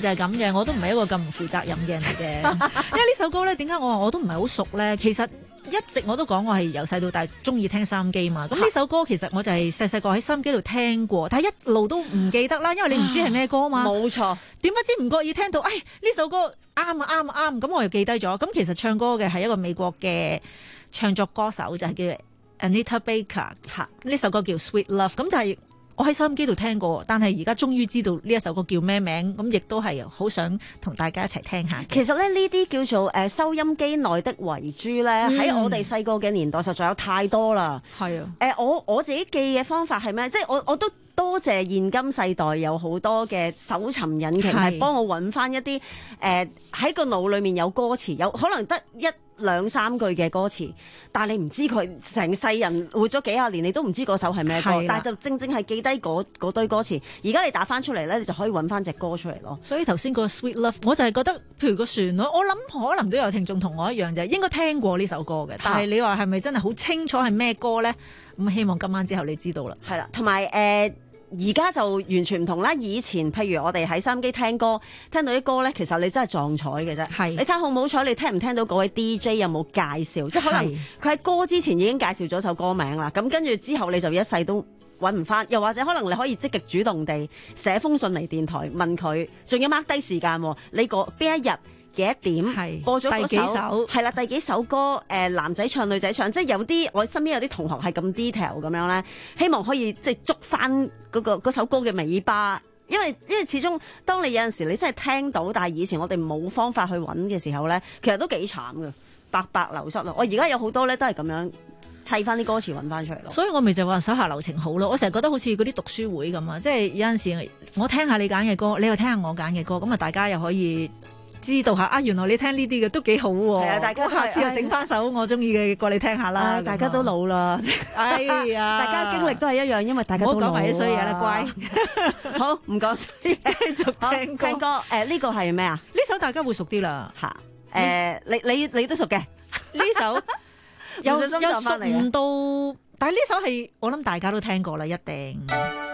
就係咁嘅，我都唔係一個咁唔負責任嘅人嚟嘅。因為呢首歌咧，點解我話我都唔係好熟咧？其實一直我都講我係由細到大中意聽收音機嘛。咁呢首歌其實我就係細細個喺收音機度聽過，但係一路都唔記得啦，因為你唔知係咩歌嘛。 冇錯。點不知唔覺意聽到，哎呢首歌啱啊啱啊啱，咁我又記低咗。咁其實唱歌嘅係一個美國嘅唱作歌手，就係、是、叫 Anita Baker。嚇，呢首歌叫 Sweet Love， 咁就係、是。我喺收音機度聽過，但係而家終於知道呢一首歌叫咩名，咁亦都係好想同大家一齊聽下。其實咧呢啲叫做誒、呃、收音機內的遺珠咧，喺、嗯、我哋細個嘅年代實在有太多啦。係啊，誒、呃、我我自己記嘅方法係咩？即係我我都多謝現今世代有好多嘅搜尋引擎係幫我揾翻一啲誒喺個腦裏面有歌詞，有可能得一兩三句嘅歌詞，但係你唔知佢成世人活咗幾廿年，你都唔知嗰首係咩歌，但係就正正係記低嗰堆歌詞。而家你打翻出嚟咧，你就可以揾翻隻歌出嚟咯。所以頭先個 Sweet Love， 我就係覺得，譬如個旋律，我諗可能都有聽眾同我一樣，就係應該聽過呢首歌嘅。但係你話係咪真係好清楚係咩歌咧？咁希望今晚之後你知道啦。係啦，同埋誒。而家就完全唔同啦！以前譬如我哋喺收音機聽歌，聽到啲歌咧，其實你真係撞彩嘅啫。係你睇好唔好彩，你聽唔聽到嗰位 D J 有冇介紹？即係可能佢喺歌之前已經介紹咗首歌名啦。咁跟住之後你就一世都揾唔翻，又或者可能你可以積極主動地寫封信嚟電台問佢，仲要 mark 低時間。你個邊一日？幾多點播咗嗰首係啦，第幾首歌？誒、呃，男仔唱女仔唱，即係有啲我身邊有啲同學係咁 detail 咁樣咧，希望可以即係捉翻嗰個嗰首歌嘅尾巴，因為因為始終當你有陣時你真係聽到，但係以前我哋冇方法去揾嘅時候咧，其實都幾慘㗎，白白流失咯。我而家有好多咧都係咁樣砌翻啲歌詞揾翻出嚟咯。所以我咪就話手下留情好咯。我成日覺得好似嗰啲讀書會咁啊，即係有陣時我聽下你揀嘅歌，你又聽下我揀嘅歌，咁啊大家又可以知道下啊，原來你聽呢啲嘅都幾好喎。係啊，大家下次又整翻首我中意嘅過你聽下啦。大家都老啦，哎呀，大家經歷都係一樣，因為大家都老。唔好講埋啲衰嘢啦，乖。好，唔講，繼續聽歌。聽歌，誒呢個係咩啊？呢首大家會熟啲啦。嚇，誒你你你都熟嘅呢首，有有熟唔到，但係呢首係我諗大家都聽過啦，一定。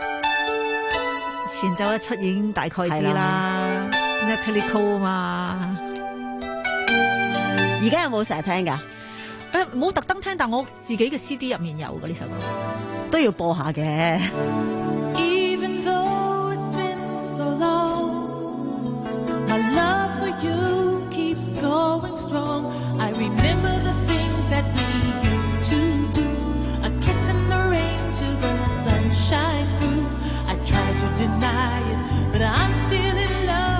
前奏一出已經大概知啦。Natalie Cole 嘛，而家有冇成日聽㗎？誒冇特登聽，但我自己嘅 C D 入面有嘅呢首歌，都要播下嘅。Even though it's been so long, my love for you keeps going strong. I remember the things that we used to do, a kiss in the rain till the sunshine through. I tried to deny it, but I'm still in love.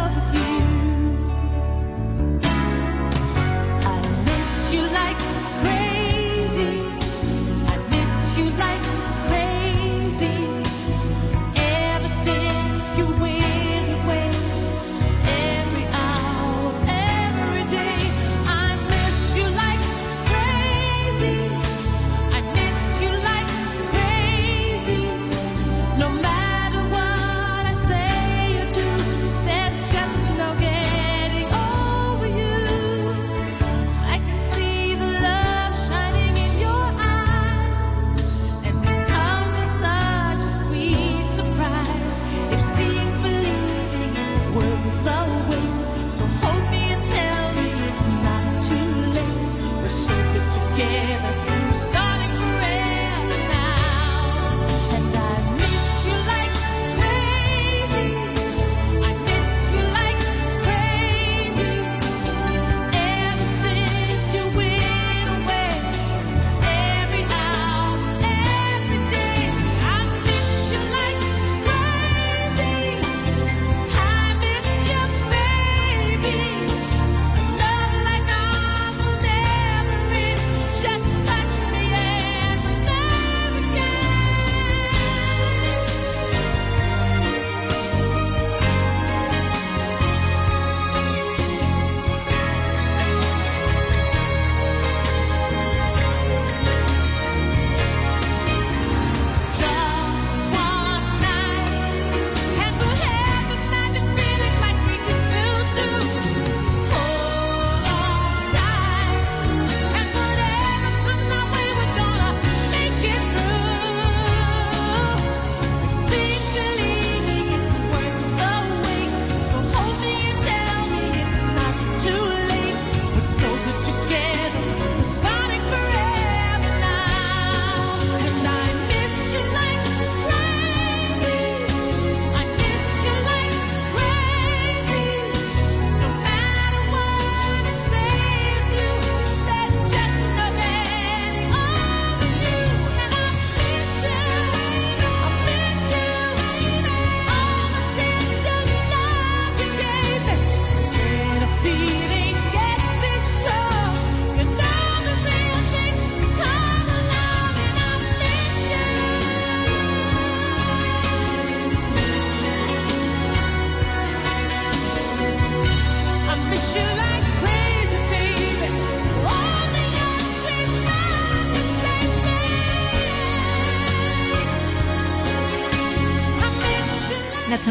You like crazy, I miss you like crazy. Ever since you went away, every hour, every day, I miss you like crazy. I miss you like crazy. No matter what I say or do, there's just no getting over you. I can see the love shining in your eyes, and it comes as such a sweet surprise. If seeing's believing, it's worth the wait. So hold me and tell me it's not too late. We're so good together, we're starting forever now. And I miss you like crazy. I miss you like crazy. Ever since you went away, every hour, every day, I miss you like crazy. I miss you, baby. A love like ours will never end. Just touch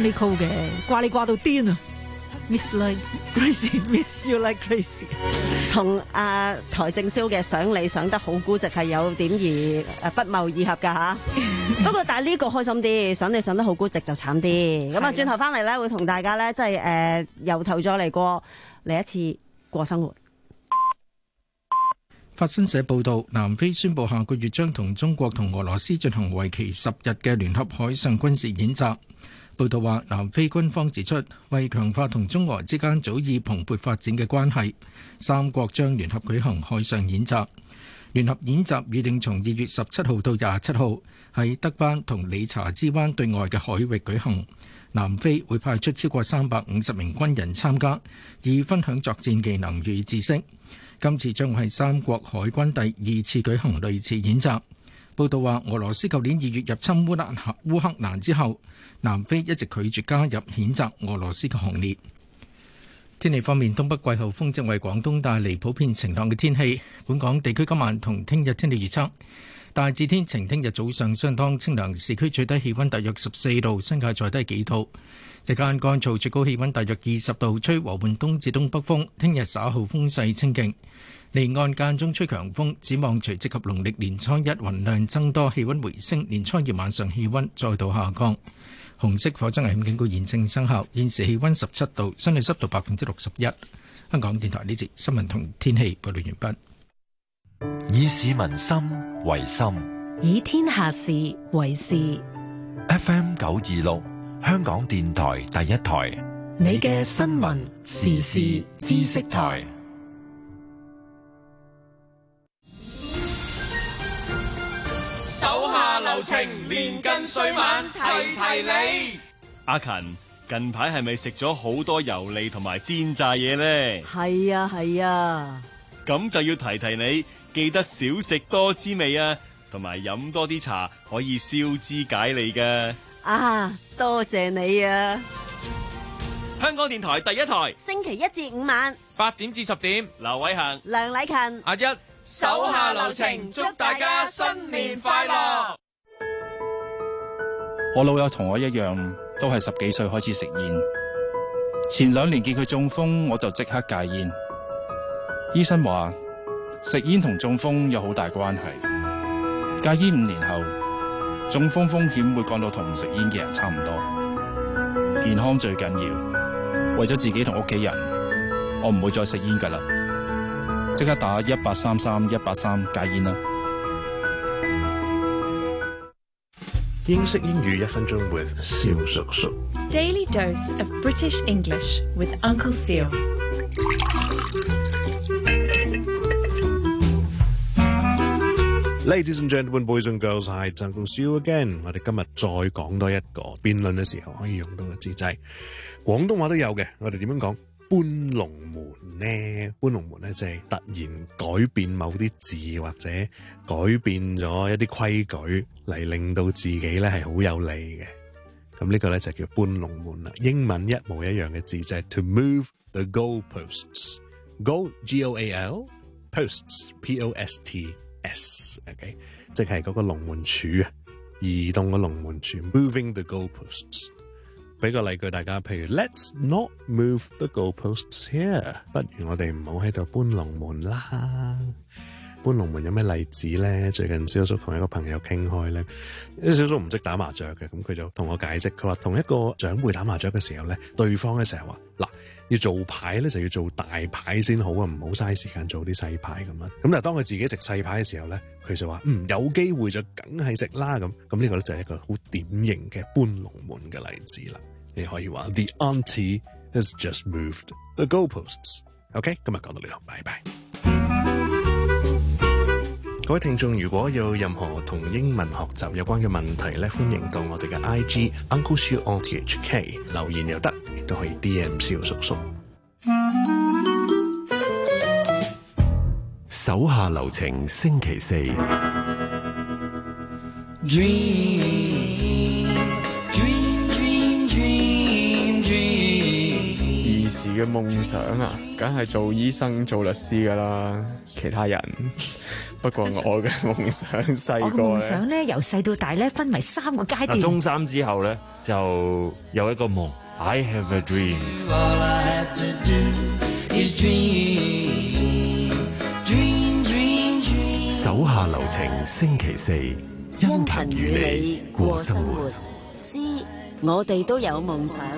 Natalie Cole 嘅掛你掛到癲啊 ，Miss Like Crazy，Miss You Like Crazy， 同阿台正宵嘅想你想得好估值係有點而誒不謀而合噶吓。不過但係呢個開心啲，想你想得好估值就慘啲。咁啊，轉頭翻嚟咧會同大家咧即係誒由頭再嚟過嚟一次過生活。 法新社報道，南非宣布下個月將同中國同俄羅斯進行為期十日嘅聯合海上軍事演習。報道話，南非軍方指出，為強化同中俄之間早已蓬勃發展嘅關係，三國將聯合舉行海上演習。聯合演習預定從二月十七號到廿七號喺德班同理查茲灣對外嘅海域舉行。南非會派出超過三百五十名軍人參加，以分享作戰技能與知識。今次將係三國海軍第二次舉行類似演習。報道話，俄羅斯舊年二月入侵烏克烏克蘭之後，南非一直拒絕加入譴責俄羅斯嘅行列。天氣方面，東北季候風正為廣東帶嚟普遍晴朗嘅天氣。本港地區今晚同聽日天氣預測大致天晴，聽日早上相當清涼，市區最低氣溫大約十四度，新界再低幾度。日間乾燥，最高氣溫大約二十度，吹和緩東至東北風。聽日稍後風勢清勁，離岸間中吹強風。展望隨即及農曆年初一雲量增多，氣溫回升。年初二晚上氣溫再度下降。紅色火災危險警告現正生效。現時氣溫十七度，相對濕度百分之六十一。香港電台呢節新聞同天氣報道完畢。 以市民心為心， 以天下事為事。 F M 九二六。香港電台第一台， 你嘅新聞時事知識台。 手下留情，年近歲晚提提你。 阿勤，近排係咪食咗好多油膩同埋煎炸嘢呢？ 係啊係啊， 咁就要提提你，記得少食多滋味啊，同埋飲多啲茶，可以消脂解膩㗎。 啊，多謝你啊！ 香港電台第一台， 星期一至五晚八點至十點，劉偉恒、 梁禮勤、 阿一， 手下留情，祝大家新年快樂。 我老友同我一樣，都係十幾歲開始食煙。前兩年見佢中風，我就即刻戒煙。醫生話食煙同中風有好大關係，戒煙五年後，中風風險會降到同唔食煙嘅人差唔多。健康最緊要，為咗自己同屋企人，我唔會再食煙㗎喇。即刻打一八三三一八三戒煙啦！ 英式英語一分鐘 with 蕭叔叔。 Daily dose of British English with Uncle Seal。 Ladies and gentlemen, boys and girls, hi, Uncle Seal again。我哋今日再講多一個辯論嘅時候可以用到嘅字劑，廣東話都有嘅。我哋點樣講搬龍門呢？搬龍門咧，即係突然改變某啲字或者改變咗一啲規矩嚟令到自己咧係好有利嘅。咁呢個咧就叫搬龍門啦。英文一模一樣嘅字就係 to move the goalposts。Goal G O A L posts P O S T S，OK， 即係嗰個龍門柱啊，移動嘅龍門柱 ，moving the goalposts。俾個例句大家，譬如 Let's not move the goalposts here， 不如我哋唔好喺度搬龍門啦。搬龍門有咩例子咧？最近小叔同一個朋友傾開咧，小叔唔識打麻雀嘅，咁佢就同我解釋，佢話同一個長輩打麻雀嘅時候咧，對方咧成日話嗱，要做牌咧就要做大牌先好啊，唔好嘥時間做啲細牌咁啊。咁但係當佢自己食細牌嘅時候咧，佢就話嗯，有機會就梗係食啦咁。咁呢個咧就係一個好典型嘅搬龍門嘅例子啦。你可以話 The auntie has just moved the goalposts。OK， 今日講到呢度，拜拜。 各位聽眾，如果有任何同英文學習有關嘅問題咧，歡迎到我哋嘅 I G Uncle Siu O T H K 留言又得，亦都可以 D M 蕭叔叔。 手下留情，星期四。 Dream, dream, dream, dream, dream。 兒時嘅夢想啊，梗係做醫生、做律師㗎啦，其他人。 不過我嘅夢想細我嘅個夢想咧，由細到大咧，分為三個階段。 中三之後咧，就有一個夢 ，I have a dream。 手下留情，星期四， 殷勤與你過生活。知我哋都有夢想。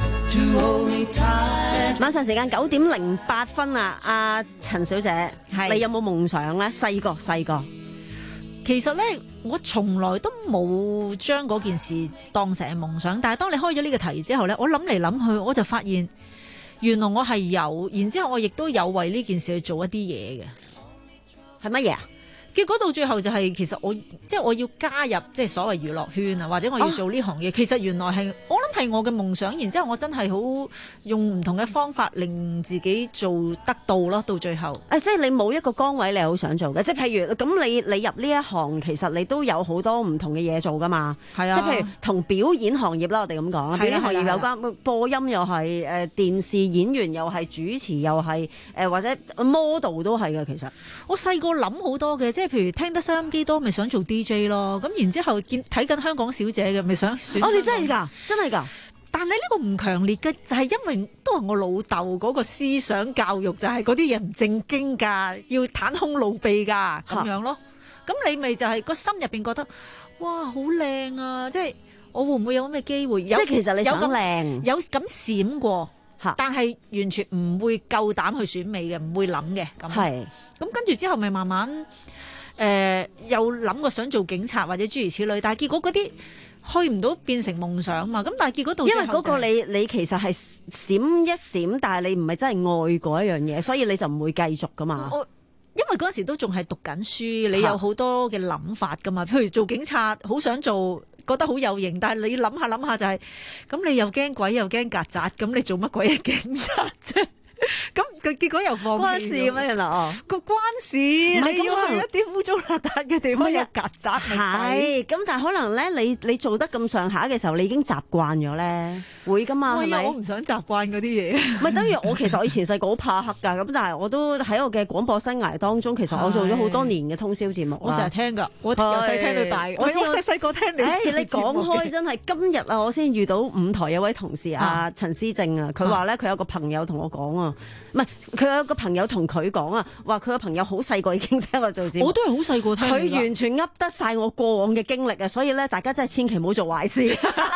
晚上時間九點零八分啊，阿陳小姐，你有冇夢想咧？細個細個， 其實咧，我從來都冇將嗰件事當成係夢想。但係當你開咗呢個題之後咧，我諗嚟諗去，我就發現原來我係有，然之後我亦都有為呢件事去做一啲嘢嘅。 係乜嘢啊？ 結果到最後就係、是、其實我即係我要加入即係所謂娛樂圈啊，或者我要做呢行嘢、哦。其實原來係我諗係我嘅夢想，然之後我真係好用唔同嘅方法令自己做得到咯。到最後，誒、 啊、即係你冇一個崗位你係好想做嘅，即係譬如咁你你入呢一行，其實你都有好多唔同嘅嘢做噶嘛。係啊，即係譬如同表演行業啦，我哋咁講啦，表演行業有關播音又係誒電視演員又係主持又係誒、呃、或者 model 都係嘅。其實我細個諗好多嘅，即係。譬如聽得收音機多，咪想做 D J 咯。咁然之後見睇緊香港小姐嘅，咪想選。 哦，你真係㗎，真係㗎。 但係呢個唔強烈嘅，就係、是、因為都係我老豆嗰個思想教育，就係嗰啲嘢唔正經㗎，要袒胸露臂㗎咁樣咯。咁你咪就係個心入邊覺得，哇，好靚啊！即係我會唔會有咩機會？有即係其實你想靚， 有咁閃過。但係完全唔會夠膽去選美嘅，唔會諗嘅咁。係咁跟住之後，咪慢慢誒、呃、又諗過想做警察或者諸如此類，但係結果嗰啲去唔到變成夢想嘛。咁但係結果到最後、就是、因為嗰個你你其實係閃一閃，但係你唔係真係愛嗰一樣嘢，所以你就唔會繼續噶嘛。我因為嗰陣時都仲係讀緊書，你有好多嘅諗法噶嘛。譬如做警察，好想做。覺得好有型，但係你諗下諗下就係、是，咁你又驚鬼又驚曱甴，咁你做乜鬼嘢警察啫？咁佢結果又放棄。關事咩人啊？哦，個關事，你要去一啲污糟邋遢嘅地方有曱甴。係，咁但係可能咧，你你做得咁上下嘅時候，你已經習慣咗咧，會噶嘛？係咪？我唔想習慣嗰啲嘢。唔係等於我其實我以前細個好怕黑㗎，咁但係我都喺我嘅廣播生涯當中，其實我做咗好多年嘅通宵節目。我成日聽㗎，我由細聽到大。我細細個聽你。誒，你講開真係今日啊，我先遇到五台有位同事啊，陳思正啊，佢話咧佢有個朋友同我講啊。唔係，佢有個朋友同佢講啊，話佢個朋友好細個已經聽我做節目，我都係好細個聽。佢完全噏得晒我過往嘅經歷啊，所以咧大家真係千祈唔好做壞事。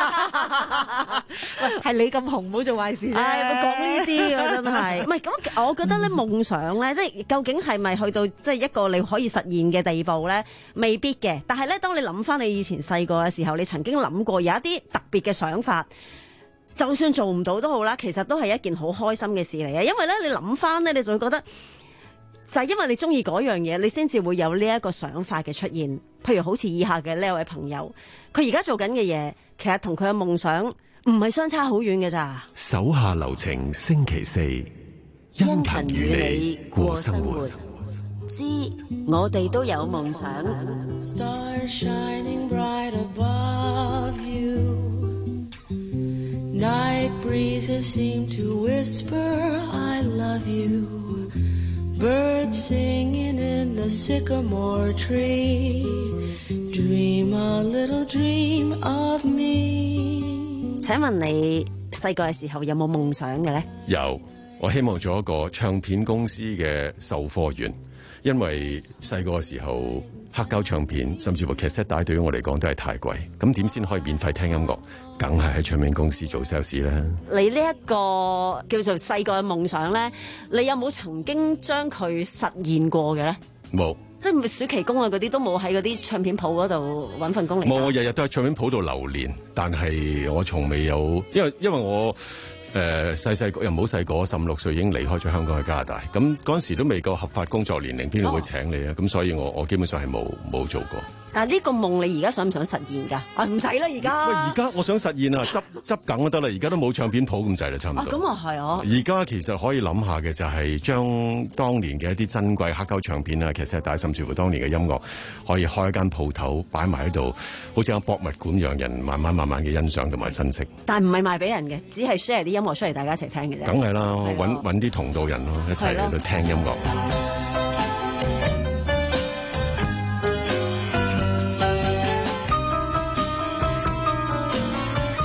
喂，係你咁紅，唔好做壞事。唉，我講呢啲啊，真係。唔係咁，我覺得咧夢想咧，即係究竟係咪去到即係一個你可以實現嘅地步咧？未必嘅。但係咧，當你諗翻你以前細個嘅時候，你曾經諗過有一啲特別嘅想法。就算做唔到都好啦，其實都係一件好開心嘅事嚟嘅，因為咧你諗翻咧，你就會覺得就係因為你中意嗰樣嘢，你先至會有呢一個想法嘅出現。譬如好似以下嘅呢位朋友，佢而家做緊嘅嘢，其實同佢嘅夢想唔係相差好遠嘅咋。 手下留情，星期四，殷勤與你過生活。 知我哋都有夢想。 Night breezes seem to whisper, I love you. Birds singing in the sycamore tree. Dream a little dream of me. 請問你細個嘅時候有冇夢想嘅咧？ 有，我希望做一個唱片公司嘅售貨員，因為細個嘅時候黑膠唱片甚至乎卡式帶對於我嚟講都係太貴，咁點先可以免費聽音樂？梗係喺唱片公司做 sales 啦。 你呢一個叫做細個嘅夢想咧，你有冇曾經將佢實現過嘅咧？ 冇， 即係暑期工啊嗰啲都冇喺嗰啲唱片鋪嗰度揾份工嚟。 冇，我日日都喺唱片鋪度流連，但係我從未有，因為因為我誒細細個又唔好細個，十五六歲已經離開咗香港去加拿大，咁嗰陣時都未夠合法工作年齡，邊度會請你啊？咁、哦、所以我我基本上係冇冇做過。 但係呢個夢你而家想唔想實現㗎？啊，唔使啦，而家。喂， 而家我想實現啊，執執梗都得啦。而家都冇唱片鋪咁滯啦，差唔多。 咁啊係啊。 而家其實可以諗下嘅就係將當年嘅一啲珍貴黑膠唱片啊，其實帶甚至乎當年嘅音樂，可以開一間鋪頭擺埋喺度，好似個博物館，讓人慢慢慢慢嘅欣賞同埋珍惜。 但係唔係賣俾人嘅，只係 share 啲音樂出嚟，大家一齊聽嘅啫。 梗係啦，揾揾啲同道人咯，一齊喺度聽音樂。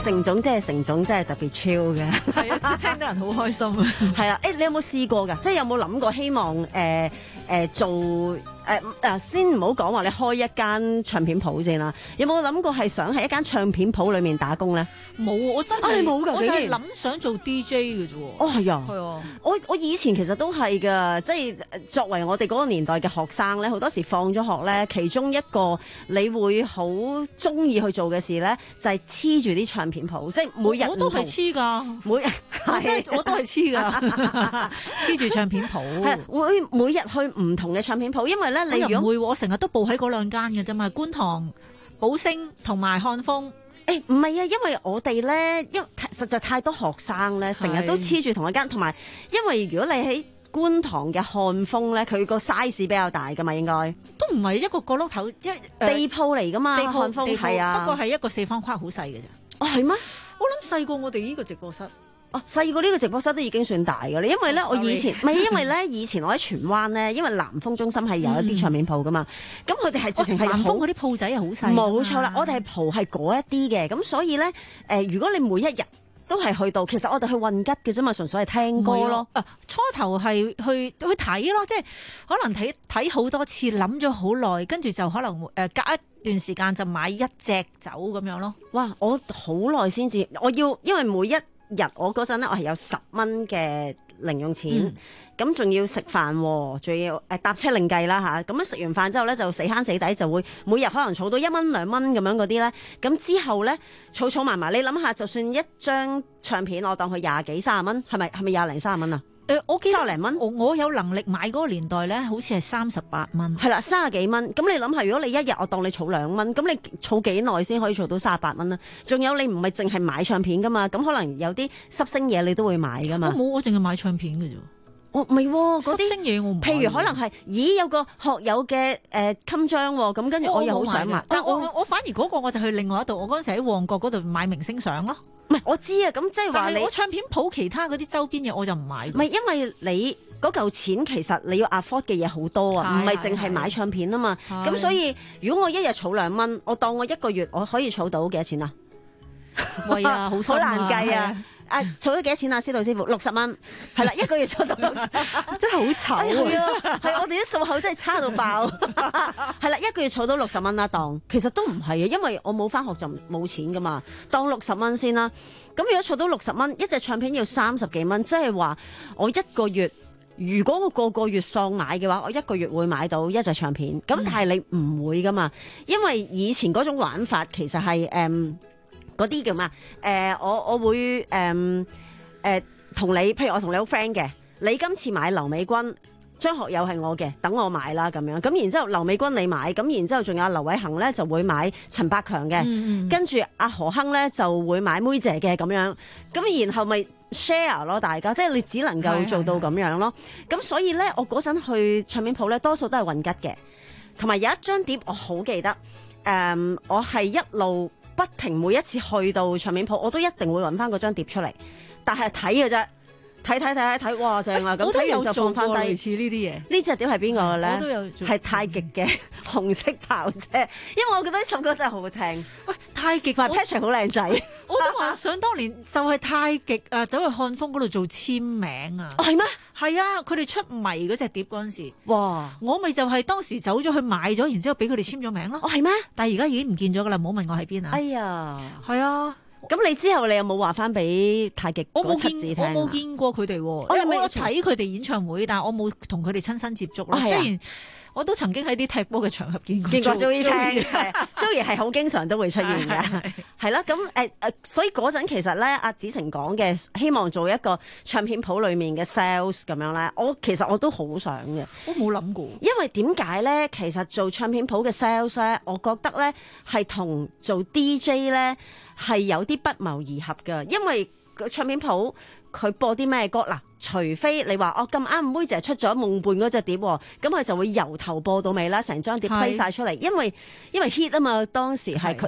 成總即係成總，真係特別 chill 嘅。 係啊，聽得人好開心啊。 係啊，誒，你有冇試過㗎？即係有冇諗過希望誒誒、呃呃、做誒誒、呃？先唔好講話你開一間唱片鋪先啦。有冇諗過係想喺一間唱片鋪裏面打工咧？ 冇，我真係冇㗎， 我就係諗想做 D J 嘅啫喎。 哦，係啊， 係啊。 我我以前其實都係㗎，即係作為我哋嗰個年代嘅學生咧，好多時放咗學咧，其中一個你會好中意去做嘅事咧，就係黐住啲唱片鋪，即係每日我都係黐㗎， 每日係我都係黐㗎，黐住唱片鋪。 係會每日去唔同嘅唱片鋪，因為咧你如果唔會，我成日都報喺嗰兩間嘅啫嘛，觀塘、寶星同埋漢豐。 誒唔係啊，因為我哋咧，因為實在太多學生咧，成日都黐住同一間，同埋因為如果你喺觀塘嘅漢豐咧，佢個 size 比較大噶嘛，應該都唔係一個角落頭，一地鋪嚟噶嘛， 地鋪漢豐係啊， 不過係一個四方框，好細嘅啫。 哦，係咩？ 我諗細過我哋呢個直播室。 哦，細個呢個直播室都已經算大㗎啦，因為咧、oh, 我以前唔係因為咧以前我喺荃灣咧，因為南豐中心係有一啲唱片鋪噶嘛，咁佢哋係直情係南豐嗰啲鋪仔係好細。 冇錯啦，我哋係蒲係嗰一啲嘅，咁所以咧誒、呃，如果你每一日都係去到，其實我哋去混吉嘅啫嘛，純粹係聽歌咯。 啊，初頭係去去睇咯，即係可能睇睇好多次，諗咗好耐，跟住就可能誒、呃、隔一段時間就買一隻酒咁樣咯。 哇！我好耐先至，我要因為每一日我嗰陣咧，我係有十蚊嘅零用錢，咁仲、嗯、要食飯，仲要誒搭車另計啦吓。咁樣食完飯之後咧，就死慳死抵，就會每日可能儲到一蚊兩蚊咁樣嗰啲咧。咁之後咧，儲儲埋埋，你諗下，就算一張唱片，我當佢廿幾三十蚊，係咪係咪廿零三十蚊啊？ 誒、呃，我記得三十零蚊， 我我有能力買嗰個年代咧，好似係三十八蚊。 係啦，三十幾蚊。咁你諗下，如果你一日我當你儲兩蚊，咁你儲幾耐先可以儲到三十八蚊咧？仲有你唔係淨係買唱片噶嘛？咁可能有啲濕星嘢你都會買噶嘛？ 我冇，我淨係買唱片嘅啫。 我唔係喎，嗰啲濕星嘢我唔買。 譬如可能係，咦有個學友嘅誒襟章喎，咁跟住我又好想買。 但我我，我反而嗰個我就去另外一度，我嗰陣時喺旺角嗰度買明星相咯。 唔係，我知啊，咁即係話你我唱片鋪其他嗰啲周邊嘢我就唔買。 唔係，因為你嗰嚿錢其實你要 afford 嘅嘢好多啊，唔係淨係買唱片啊嘛。咁所以如果我一日儲兩蚊，我當我一個月我可以儲到幾多錢啊？ 喂啊，好好難計啊！啊，儲咗幾多錢啊？司徒師傅，六十蚊，係啦，一個月儲到六十， 真係好醜啊！ 係我哋啲數口真係差到爆，係啦，一個月儲到六十蚊啦，當其實都唔係啊，因為我冇返學就冇錢噶嘛，當六十蚊先啦。咁如果儲到六十蚊，一隻唱片要三十幾蚊，即係話我一個月，如果我個個月喪買嘅話，我一個月會買到一隻唱片。咁但係你唔會噶嘛，因為以前嗰種玩法其實係誒。嗯嗰啲叫咩？誒、呃，我我會誒誒同你，譬如我同你好 friend 嘅，你今次買劉美君，張學友係我嘅，等我買啦咁樣。咁然之後劉美君你買，咁然之後仲有劉偉恒咧就會買陳百強嘅，嗯嗯跟住阿何鏗咧就會買妹姐嘅咁樣。咁然後咪 share 咯，大家即係你只能夠做到咁樣咯。咁所以咧，我嗰陣去唱片鋪咧，多數都係混吉嘅，同埋有一張碟我好記得，誒、嗯，我係一路。不停每一次去到唱片鋪，我都一定會揾翻嗰張碟出嚟，但係睇嘅啫，睇睇睇睇睇，哇正啊！咁睇完就放翻低。 類似呢啲嘢， 呢隻碟係邊個嘅咧？ 我都有做， 係太極嘅紅色跑車，因為我覺得呢首歌真係好聽。 喂，太極同埋 Patrick 好靚仔， 我都話想當年就係太極啊，走去漢豐嗰度做簽名啊。 哦，係咩？ 係啊，佢哋出迷嗰隻碟嗰陣時， 哇！ 我咪就係當時走咗去買咗，然之後俾佢哋簽咗名咯。 哦，係咩？ 但係而家已經唔見咗噶啦，唔好問我喺邊啊。 哎呀， 係啊。 咁你之後你有冇話翻俾太極嗰七字聽？ 我冇見過佢哋，我有睇佢哋演唱會，但係我冇同佢哋親身接觸咯。雖然我都曾經喺啲踢波嘅場合見過。 見過 Joey 聽，Joey 係好經常都會出現嘅，係啦。咁誒誒，所以嗰陣其實咧，阿子晴講嘅希望做一個唱片鋪裡面嘅 sales 咁樣咧，我其實我都好想嘅。 我冇諗過， 因為點解咧？其實做唱片鋪嘅 sales 咧，我覺得咧係同做 D J 咧。係有啲不謀而合㗎，因為個唱片鋪佢播啲咩歌嗱，除非你話哦咁啱妹姐出咗夢伴嗰隻碟，咁佢就會由頭播到尾啦，成張碟推晒出嚟，因為因為 hit 啊嘛，當時係佢你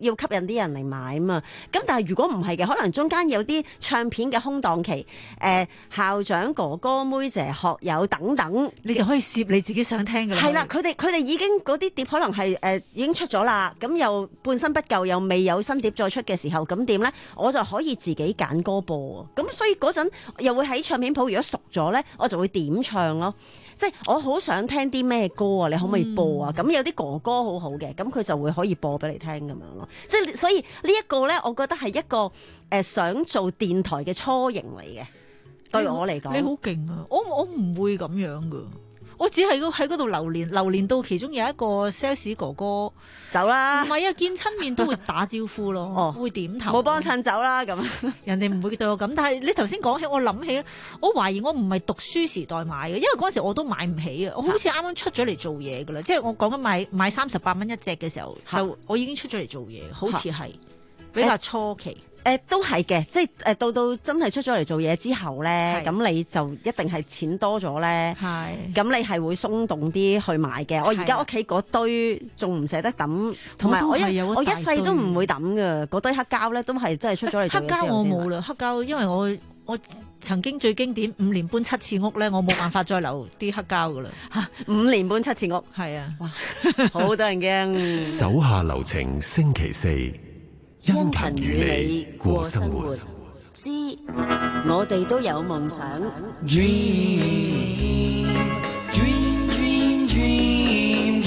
要吸引啲人嚟買啊嘛。咁但係如果唔係嘅，可能中間有啲唱片嘅空檔期，誒、呃、校長哥哥妹姐學友等等， 你就可以攝你自己想聽嘅啦。 係啦，佢哋佢哋已經嗰啲碟可能係誒、呃、已經出咗啦，咁又半新不舊，又未有新碟再出嘅時候，咁點咧？我就可以自己揀歌播，咁所以嗰陣又會喺唱片鋪，如果熟咗咧，我就會點唱咯。即係我好想聽啲咩歌啊，你可唔可以播啊？咁、嗯、有啲哥哥好好嘅，咁佢就會可以播俾你聽咁樣咯。即係所以呢一個咧，我覺得係一個誒、呃、想做電台嘅雛形嚟嘅。對我嚟講， 你好勁啊！我我唔會咁樣噶。我只係喺嗰度流連，流連到其中有一個 sales 哥哥走啦。 唔係啊，見親面都會打招呼咯，哦、會點頭。 冇幫襯走啦咁， 人哋唔會對我咁。但係你頭先講起，我諗起，我懷疑我唔係讀書時代買嘅，因為嗰陣時我都買唔起啊。我好似啱啱出咗嚟做嘢噶啦，即係我講緊買買三十八蚊一隻嘅時候，就我已經出咗嚟做嘢，好似係比較初期。 誒、呃、都係嘅，即係誒到到真係出咗嚟做嘢之後咧，咁你就一定係錢多咗咧，咁你係會鬆動啲去買嘅。我而家屋企嗰堆仲唔捨得抌，同埋我一我一世都唔會抌嘅嗰堆黑膠咧，都係真係出咗嚟做嘢。 黑膠我冇啦，黑膠因為我我曾經最經典五年搬七次屋咧，我冇辦法再留啲黑膠噶啦。 五年搬七次屋， 係啊， 哇，好得人驚。 手下留情，星期四。 因勤與你過生活，知我哋都有夢想。Dream, dream, dream, dream,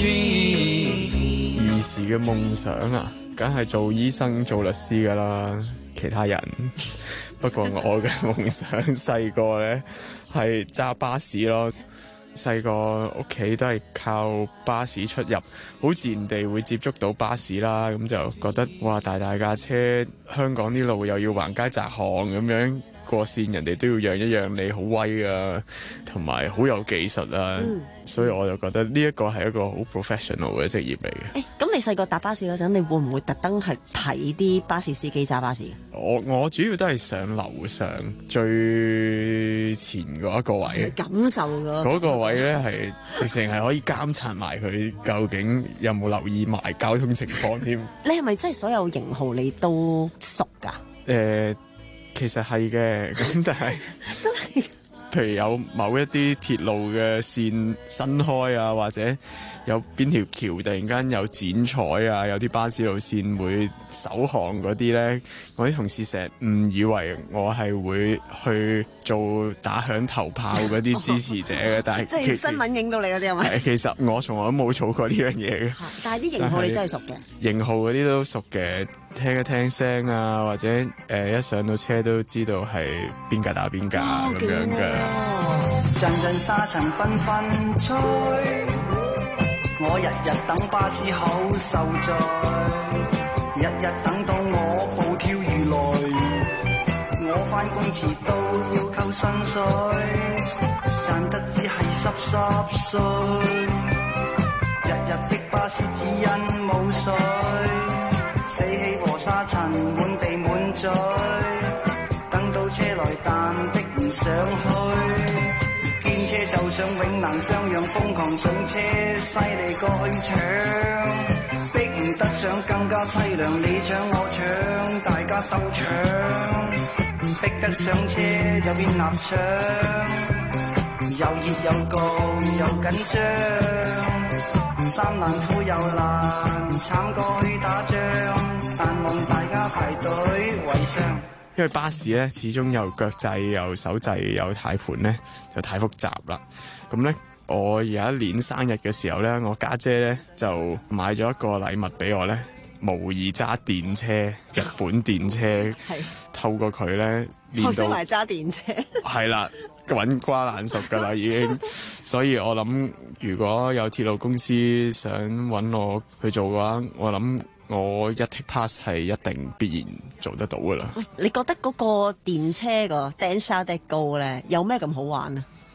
dream。 兒時嘅夢想啊，梗係做醫生、做律師噶啦。其他人，不過我嘅夢想細個咧係揸巴士咯。細個屋企都係靠巴士出入，好自然地會接觸到巴士啦，咁就覺得哇，大大架車，香港啲路又要橫街窄巷咁樣過線，人哋都要讓一讓你，好威啊，同埋好有技術啊，嗯、所以我就覺得呢一個係一個好 professional 嘅職業嚟嘅。 誒，咁你細個搭巴士嗰陣，你會唔會特登係睇啲巴士司機揸巴士？ 我我主要都係上樓上最前嗰一個位， 感受嗰嗰個位咧係直情係可以監察埋佢究竟有冇留意埋交通情況添。 你係咪真係所有型號你都熟㗎？ 誒、呃。其實係嘅，咁但係真係， 譬如有某一啲鐵路嘅線新開啊，或者有邊條橋突然間有剪彩啊，有啲巴士路線會首航嗰啲咧，我啲同事成日誤以為我係會去做打響頭炮嗰啲支持者嘅，但係即係新聞影到你嗰啲係咪？ 其實我從來都冇做過呢樣嘢嘅。 但係啲型號你真係熟嘅， 型號嗰啲都熟嘅。聽一聽聲啊，或者誒、呃、一上到車都知道係邊架打邊架咁樣嘅。 陣陣沙塵紛紛吹，我日日等巴士好受罪，日日等到我暴跳如雷，我返工遲到要扣薪水，賺得只係濕濕碎，日日的巴士只因冇水。死氣和沙塵滿地滿嘴，等到車來但逼唔上去，見車就想永難相讓，瘋狂上車犀利過去搶，逼唔得上更加凄涼，你搶我搶大家鬥搶，逼得上車就變臘腸，又熱又焗又緊張，三難苦又難，慘過去打仗。但望大家排隊圍上， 因為巴士咧始終有腳掣、有手掣、有軚盤咧，就太複雜啦。咁咧，我有一年生日嘅時候咧，我家姐咧就買咗一個禮物俾我咧，模擬揸電車，日本電車，透過佢咧練到學識埋揸電車， 係啦。滾瓜爛熟㗎啦已經，所以我諗如果有鐵路公司想揾我去做嘅話，我諗我一 take pass 係一定必然做得到㗎啦。 喂，你覺得嗰個電車個 dance out 嘅高咧有咩咁好玩啊？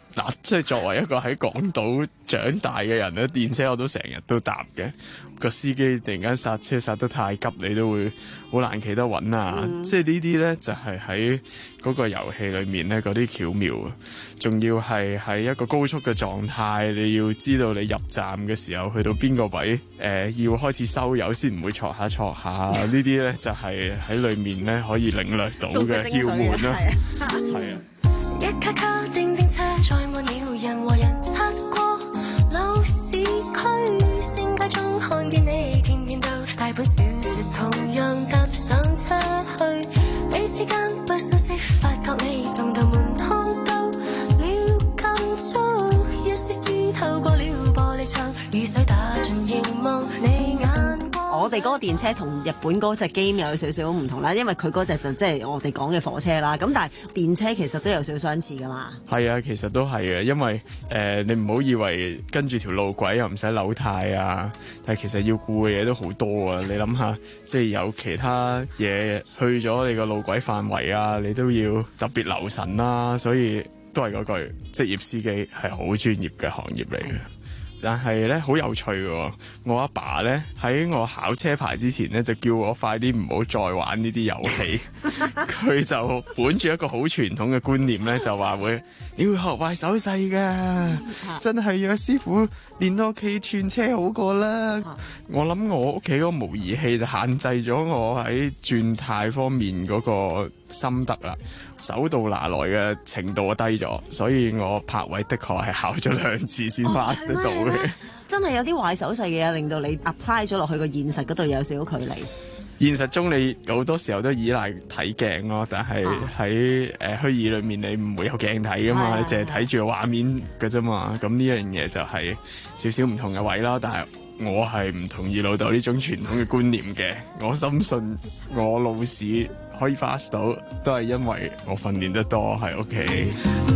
嗱，即係作為一個喺港島長大嘅人咧，電車我都成日都搭嘅。個司機突然間剎車剎得太急，你都會好難企得穩啊！嗯、即係呢啲咧就係喺嗰個遊戲裏面咧嗰啲巧妙啊！仲要係喺一個高速嘅狀態，你要知道你入站嘅時候去到邊個位，誒、呃、要開始收油先唔會挫下挫下。呢啲咧就係喺裏面咧可以領略到嘅竅門啦。係啊。 一卡卡叮叮車載滿了人和人，擦過老市區，星街中看見你，天天都帶本小説同樣搭上車去，彼此間不相識，發覺你送到門看到了近處，一絲絲透過了玻璃窗，雨水打進熒幕你眼。 我哋嗰個電車同日本嗰隻 game 有少少唔同啦，因為佢嗰隻就即係我哋講嘅火車啦。咁但係電車其實都有少少相似噶嘛。係啊，其實都係嘅，因為誒、呃、你唔好以為跟住條路軌又唔使扭軚啊，但係其實要顧嘅嘢都好多啊。你諗下，即係有其他嘢去咗你個路軌範圍啊，你都要特別留神啦。所以都係嗰句，職業司機係好專業嘅行業嚟嘅。但係咧好有趣嘅，我阿爸咧喺我考車牌之前咧就叫我快啲唔好再玩呢啲遊戲。佢就本住一個好傳統嘅觀念咧，就話會你要學壞手勢㗎，真係讓師傅練多企串車好過啦。我諗我屋企嗰個模擬器就限制咗我喺轉態方面嗰個心得啦，手到拿來嘅程度低咗，所以我泊位的確係考咗兩次先 pass 得到嘅。 真係有啲壞手勢嘅嘢，令到你 apply 咗落去個現實嗰度有少少距離。 現實中你好多時候都依賴睇鏡咯，但係喺誒虛擬裏面你唔會有鏡睇噶嘛，你淨係睇住個畫面㗎啫嘛。咁呢樣嘢就係少少唔同嘅位啦。但係我係唔同意老豆呢種傳統嘅觀念嘅。我深信我路試可以 pass 到，都係因為我訓練得多喺屋企。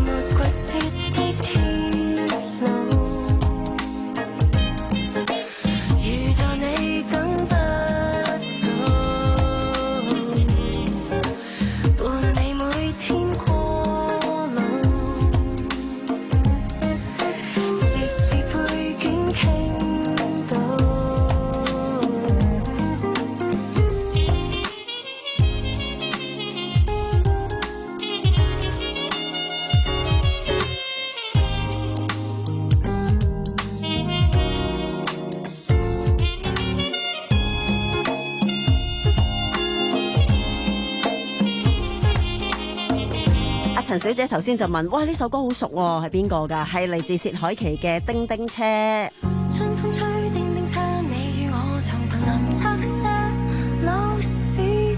陳小姐頭先就問：哇，呢首歌好熟喎，係邊個㗎？係嚟自薛凱琪嘅《叮叮車》。 春風吹叮叮車，你與我從瀕臨拆卸老市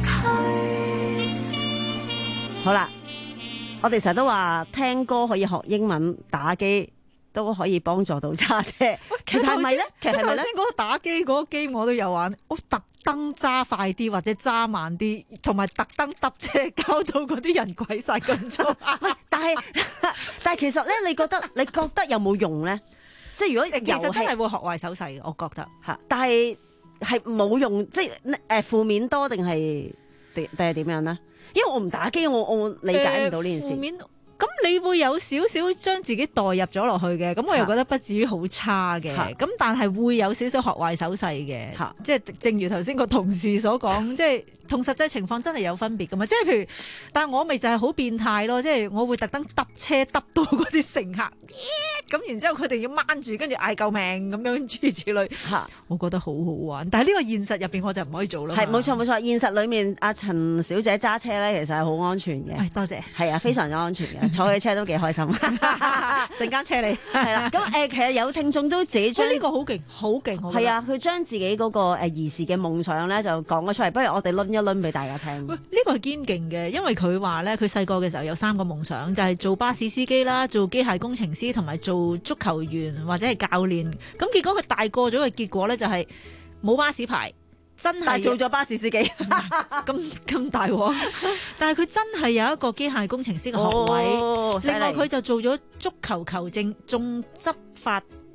區。 好啦，我哋成日都話聽歌可以學英文，打機都可以幫助到揸車。其實係咪咧？其實係咪咧？頭先嗰個打機嗰個機我都有玩，我特登揸快啲或者揸慢啲，同埋特登揼車，搞到嗰啲人鬼晒咁粗。但係但係其實咧，你覺得你覺得有冇用咧？即係如果其實真係會學壞手勢嘅，我覺得嚇。但係係冇用，即係誒負面多定係定定係點樣咧？因為我唔打機，我我理解唔到呢件事。 負面咁你會有少少將自己代入咗落去嘅，咁我又覺得不至於好差嘅，咁但係會有少少學壞手勢嘅，即係正如頭先個同事所講，即係同實際情況真係有分別噶嘛，即係譬如，但係我咪就係好變態咯，即係我會特登揼車揼到嗰啲乘客，咁然之後佢哋要掹住，跟住嗌救命咁樣諸如此類，我覺得好好玩。但係呢個現實入邊我就唔可以做啦。 係冇錯冇錯，現實裏面阿陳小姐揸車咧，其實係好安全嘅。 唉，多謝。係啊，非常之安全嘅。坐嘅車都幾開心， 陣間車你係啦。咁誒，其實有聽眾都自己將呢個好勁，好勁， 係啊，佢將自己嗰個誒兒時嘅夢想咧就講咗出嚟。不如我哋攆一攆俾大家聽。 呢個係堅勁嘅，因為佢話咧，佢細個嘅時候有三個夢想，就係做巴士司機啦、做機械工程師同埋做足球員或者係教練。咁結果佢大個咗嘅結果咧就係冇巴士牌。真係做咗巴士司機， 咁咁大鑊！但係佢真係有一個機械工程師嘅學位， 哦、 另外佢就做咗足球球證，仲執法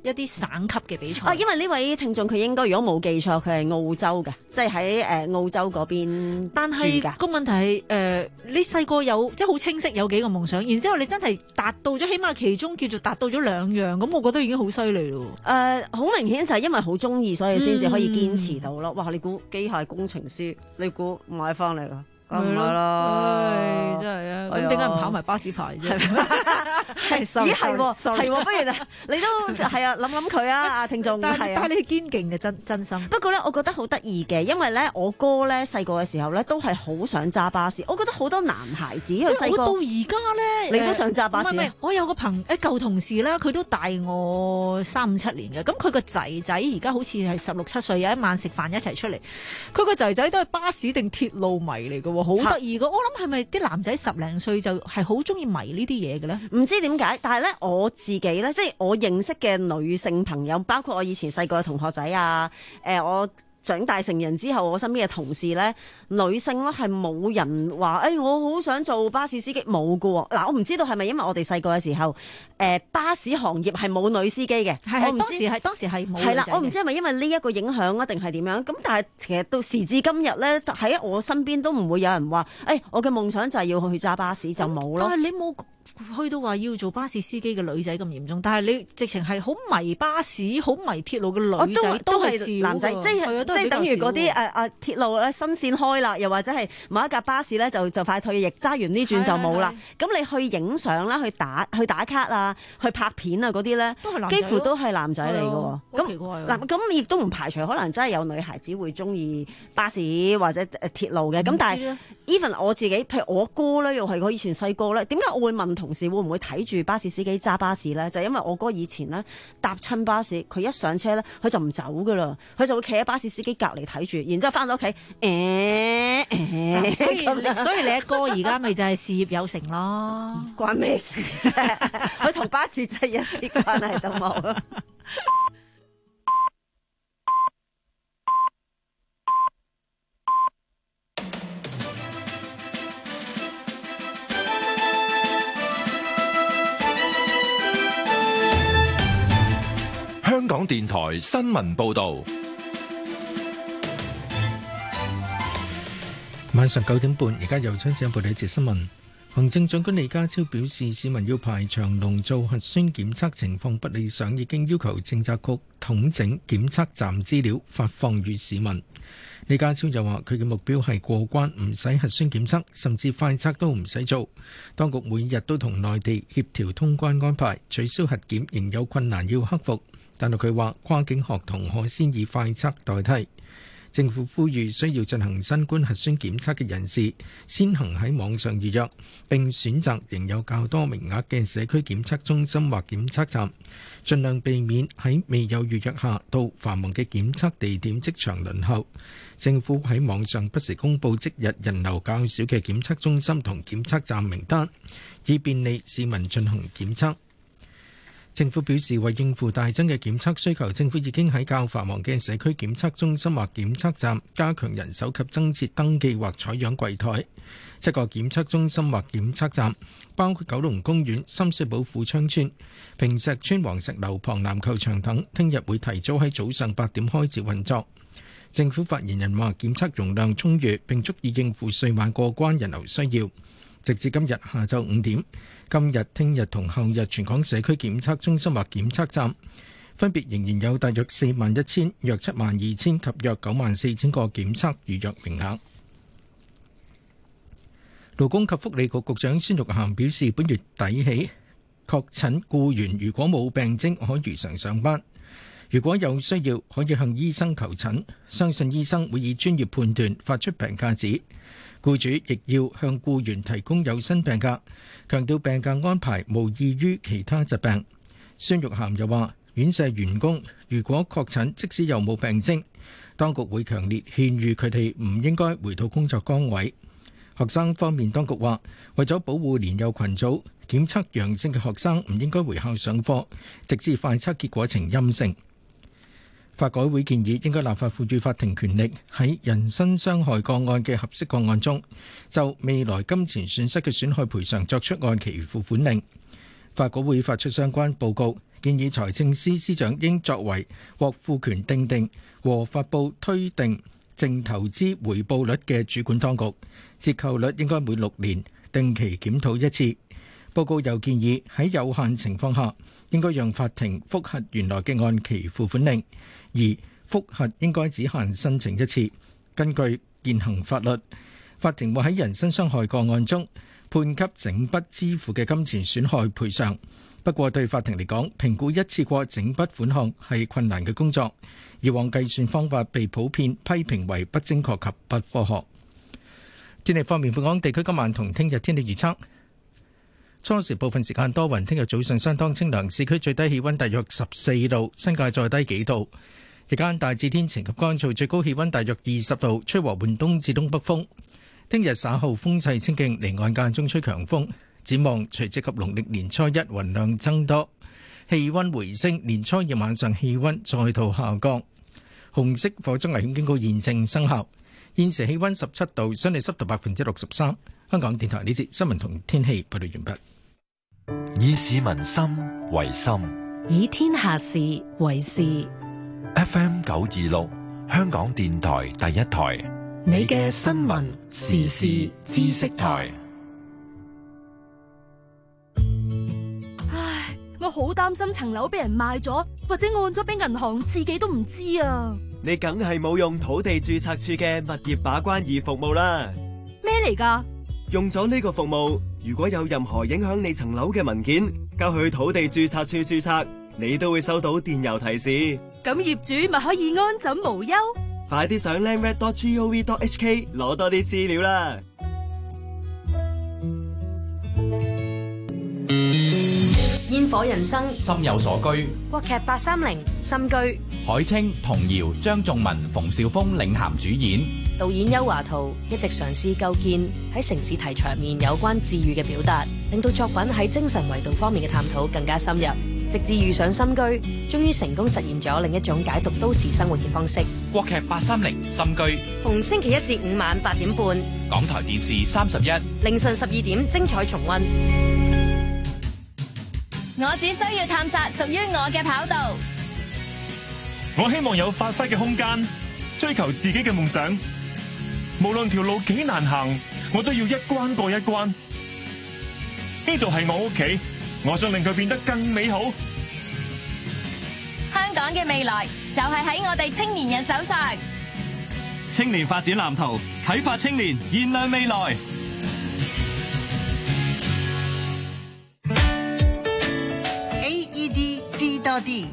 一啲省級嘅比賽。 啊，因為呢位聽眾佢應該如果冇記錯，佢係澳洲嘅，即係喺誒澳洲嗰邊。 但係個問題係誒、呃，你細個有即係好清晰有幾個夢想，然之後你真係達到咗，起碼其中叫做達到咗兩樣，咁我覺得已經好犀利咯。 誒、呃，好明顯就係因為好中意，所以先至可以堅持到咯。嗯、哇！你估機械工程師，你估買翻嚟㗎？係咯，唉，真係啊！咁點解唔考埋巴士牌啫？係，咦係喎，係喎，不如你都係啊，諗諗佢啊，阿聽眾。 但係但係你堅勁嘅真真心。 不過咧，我覺得好得意嘅，因為咧，我哥咧細個嘅時候咧，都係好想揸巴士。我覺得好多男孩子佢細個到而家咧， 你都想揸巴士？ 唔係唔係，我有個朋誒舊同事啦，佢都大我三五七年嘅。咁佢個仔仔而家好似係十六七歲，有一晚食飯一齊出嚟，佢個仔仔都係巴士定鐵路迷嚟嘅。好得意嘅，我諗係咪啲男仔十零歲就係好中意迷呢啲嘢嘅咧？ 唔知點解，但係咧我自己咧，即係我認識嘅女性朋友，包括我以前細個嘅同學仔啊，誒、呃、我。長大成人之後，我身邊嘅同事咧，女性咧係冇人話，誒、哎、我好想做巴士司機，冇㗎喎。嗱，我唔知道係咪因為我哋細個嘅時候，誒、呃、巴士行業係冇女司機嘅， 係我唔知當時係當時係冇。 係啦，我唔知係咪因為呢一個影響啊，定係點樣？咁但係其實到時至今日咧，喺我身邊都唔會有人話，誒、哎、我嘅夢想就係要去揸巴士，就冇咯。 但係你冇去到話要做巴士司機嘅女仔咁嚴重，但係你直情係好迷巴士、好迷鐵路嘅女仔都係男仔，即係即係等於嗰啲誒誒鐵路咧新線開啦，又或者係某一架巴士咧就就快退役，揸完呢轉就冇啦。咁你去影相啦，去打去打卡啊，去拍片啊嗰啲咧，幾乎都係男仔嚟嘅。咁嗱，咁亦都唔排除可能真係有女孩子會中意巴士或者誒鐵路嘅。咁但係 even 我自己，譬如我哥咧，又係我以前細個咧，點解我會問同事會唔會睇住巴士司機揸巴士咧？就係、因為我哥以前咧搭親巴士，佢一上車咧，佢就唔走噶啦，佢就會企喺巴士司機隔離睇住，然之後翻到屋企，誒、欸欸、 所以所以你阿哥而家咪就係事業有成咯， 關咩事啫？佢同巴士真係一啲關係都冇啊！ 香港電台新聞報道， 晚上九點半，而家由張子欣報道一節新聞。行政長官李家超表示，市民要排長龍做核酸檢測情況不理想，已經要求政策局統整檢測站資料，發放予市民。李家超又話，佢嘅目標係過關唔使核酸檢測，甚至快測都唔使做。當局每日都同內地協調通關安排，取消核檢仍有困難要克服。但係佢話跨境學童可先以快測代替。政府呼籲需要進行新冠核酸檢測嘅人士先行喺網上預約，並選擇仍有較多名額嘅社區檢測中心或檢測站，盡量避免喺未有預約下到繁忙嘅檢測地點即場輪候。政府喺網上不時公佈即日人流較少嘅檢測中心同檢測站名單，以便利市民進行檢測。政府表示，為應付大增嘅檢測需求，政府已經喺較繁忙嘅社區檢測中心或檢測站加強人手及增設登記或採樣櫃台。七個檢測中心或檢測站包括九龍公園、深水埗富昌村、坪石邨黃石樓旁籃球場等，聽日會提早喺早上八點開始運作。政府發言人話，檢測容量充裕並足以應付歲晚過關人流需要。直至今日下晝五點，今日、聽日同後日全港社區檢測中心或檢測站分別仍然有大約四萬一千、約七萬二千及約九萬四千個檢測預約名額。勞工及福利局局長孫玉菡表示，本月底起，確診僱員如果冇病徵可如常上班，如果有需要可以向醫生求診，相信醫生會以專業判斷發出病假紙。僱主亦要向僱員提供有薪病假，強調病假安排無異於其他疾病。孫玉菡又話，院舍員工如果確診，即使有冇病徵，當局會強烈勸喻佢哋唔應該回到工作崗位。學生方面，當局話為咗保護年幼群組，檢測陽性嘅學生唔應該回校上課，直至快測結果呈陰性。法改會建議應該立法賦予法庭權力，喺人身傷害個案嘅合適個案中，就未來金錢損失嘅損害賠償作出按期付款令。 法改會發出相關報告，建議財政司司長應作為獲賦權訂定和發布推定淨投資回報率嘅主管當局，折扣率應該每六年定期檢討一次。報告又建議喺有限情況下，應該讓法庭覆核原來嘅按期付款令，而覆核應該只限申請一次。根據現行法律，法庭會喺人身傷害個案中判給整筆支付嘅金錢損害賠償。不過對法庭嚟講，評估一次過整筆款項係困難嘅工作，以往計算方法被普遍批評為不精確及不科學。天氣方面，本港地區今晚同聽日天氣預測。初時部分時間多雲，聽日早上相當清涼，市區最低氣溫大約十四度，新界再低幾度。日間大致天晴及乾燥，最高氣溫大約二十度，吹和緩東至東北風。聽日稍後風勢清勁，離岸間中吹強風。展望除夕及農曆年初一雲量增多，氣溫回升，年初二晚上氣溫再度下降。紅色火災危險警告現正生效。現時氣溫十七度，相對濕度百分之六十三。香港電台呢節新聞同天氣報道完畢。 以市民心為心， 以天下事為事。 F M 九二六，香港電台第一台， 你嘅新聞時事知識台。 唉，我好擔心層樓俾人賣咗，或者按咗俾銀行，自己都唔知啊！ 你梗係冇用土地註冊處嘅物業把關易服務啦。 咩嚟㗎？ 用咗呢個服務，如果有任何影響你層樓嘅文件，交去土地註冊處註冊，你都會收到電郵提示。 咁業主咪可以安枕無憂。 快啲上 landreg dot gov dot h k 攞多啲資料啦。 煙火人生， 心有所居。 國劇八三零心居， 海清、童瑤、張頌文、馮紹峰領銜主演。 導演邱華圖一直嘗試構建喺城市題材面有關治癒嘅表達，令到作品喺精神維度方面嘅探討更加深入。直至遇上心居，終於成功實現咗另一種解讀都市生活嘅方式。 國劇八三零心居， 逢星期一至五晚八點半， 港台電視三十一， 凌晨十二點精彩重溫。 我只需要探索屬於我嘅跑道。 我希望有發揮嘅空間，追求自己嘅夢想。無論條路幾難行，我都要一關過一關。呢度係我屋企，我想令佢變得更美好。 香港嘅未來就係喺我哋青年人手上。 青年發展藍圖，啟發青年，燃亮未來。 A E D 知多啲。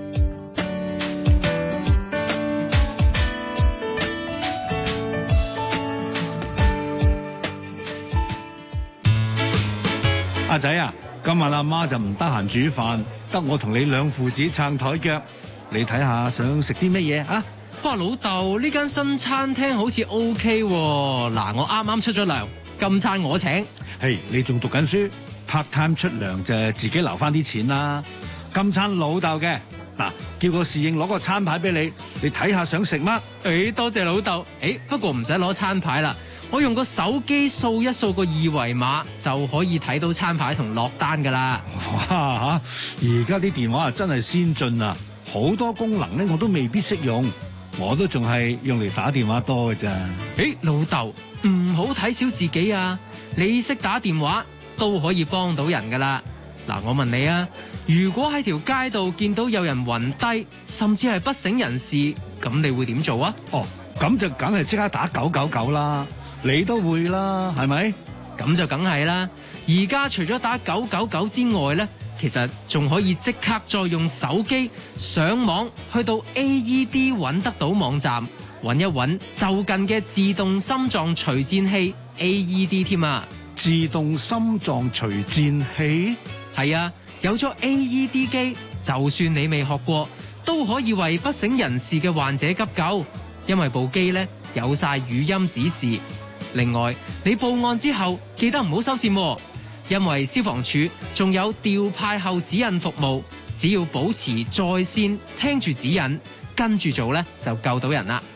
阿仔啊，今晚阿媽就唔得閒煮飯，得我同你兩父子撐台腳。你睇下想食啲乜嘢啊？ 哇，老豆，呢間新餐廳好似 O K 喎。嗱，我啱啱出咗糧，今餐我請。 嘿，你仲讀緊書 ，part time 出糧就自己留翻啲錢啦。今餐老豆嘅，嗱，叫個侍應攞個餐牌俾你，你睇下想食乜？ 誒，多謝老豆。誒，不過唔使攞餐牌啦。我用個手機掃一掃個二維碼就可以睇到餐牌同落單噶啦。 哇吓！而家啲電話啊真係先進啊，好多功能咧我都未必識用，我都仲係用嚟打電話多嘅咋。 誒，老豆唔好睇小自己啊！你識打電話都可以幫到人噶啦。嗱，我問你啊，如果喺條街度見到有人暈低，甚至係不省人事，咁你會點做啊？ 哦，咁就梗係即刻打九九九啦。你都會啦，係咪？ 咁就梗係啦。而家除咗打九九九之外呢，其實仲可以即刻再用手機上網去到 A E D 揾得到網站，揾一揾就近嘅自動心臟除顫器 A E D 添啊！ 自動心臟除顫器？ 係啊，有咗 A E D 機，就算你未學過，都可以為不省人事嘅患者急救，因為部機呢有晒語音指示。另外，你報案之後記得唔好收線，因為消防處仲有調派後指引服務，只要保持在線，聽住指引，跟住做咧就救到人啦。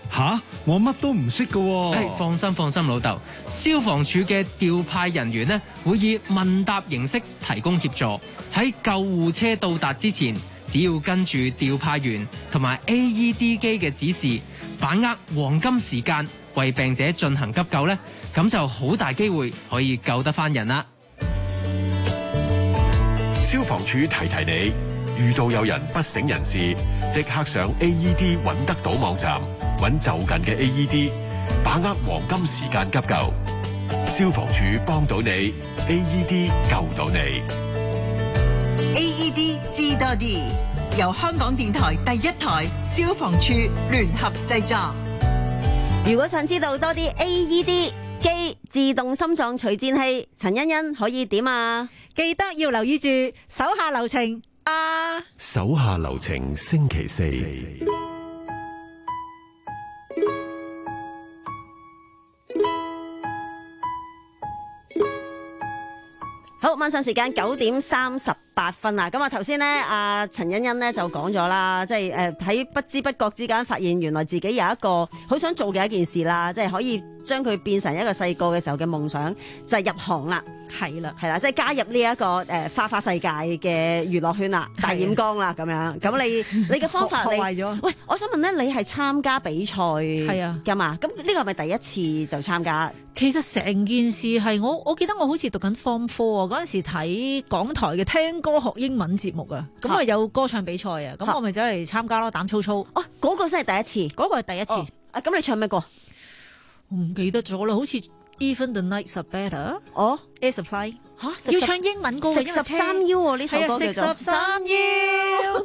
吓，我乜都唔識㗎喎。 誒，放心放心，老豆，消防處嘅調派人員呢，會以問答形式提供協助。喺救護車到達之前，只要跟住調派員同埋 A E D 機嘅指示，把握黃金時間為病者進行急救呢，咁就好大機會可以救得返人啦。 消防處提提你，遇到有人不省人事，即刻上 A E D 揾得到網站，揾就近嘅 A E D， 把握黃金時間急救。消防處幫到你 ，A E D 救到你。 A E D 知多啲，由香港電台第一台消防處聯合製作。 如果想知道多啲 A E D 機自動心臟除顫器，陳欣欣可以點啊？ 記得要留意住手下留情啊！ 手下留情，星期四。 好，晚上時間九點三十八分啦。咁啊，頭先咧，阿陳欣欣咧就講咗啦，即係誒喺不知不覺之間發現，原來自己有一個好想做嘅一件事啦，即係可以將佢變成一個細個嘅時候嘅夢想，就係入行啦。係啦，係啦，即係加入呢一個誒花花世界嘅娛樂圈啦，大染缸啦咁樣。咁你你嘅方法，你喂，我想問咧，你係參加比賽係啊㗎嘛？咁呢個係咪第一次就參加？ 其實成件事係我我記得我好似讀緊 Form Four 啊，嗰陣時睇港台嘅聽歌學英文節目啊，咁啊有歌唱比賽啊，咁我咪走嚟參加咯，膽粗粗。 哦，嗰個先係第一次， 嗰個係第一次。 啊，咁你唱咩歌？ 我唔記得咗啦，好似 Even the Nights Are Better。哦 Air Supply 嚇， 要唱英文歌嘅， 食十三邀喎呢首歌叫做。 食十三邀，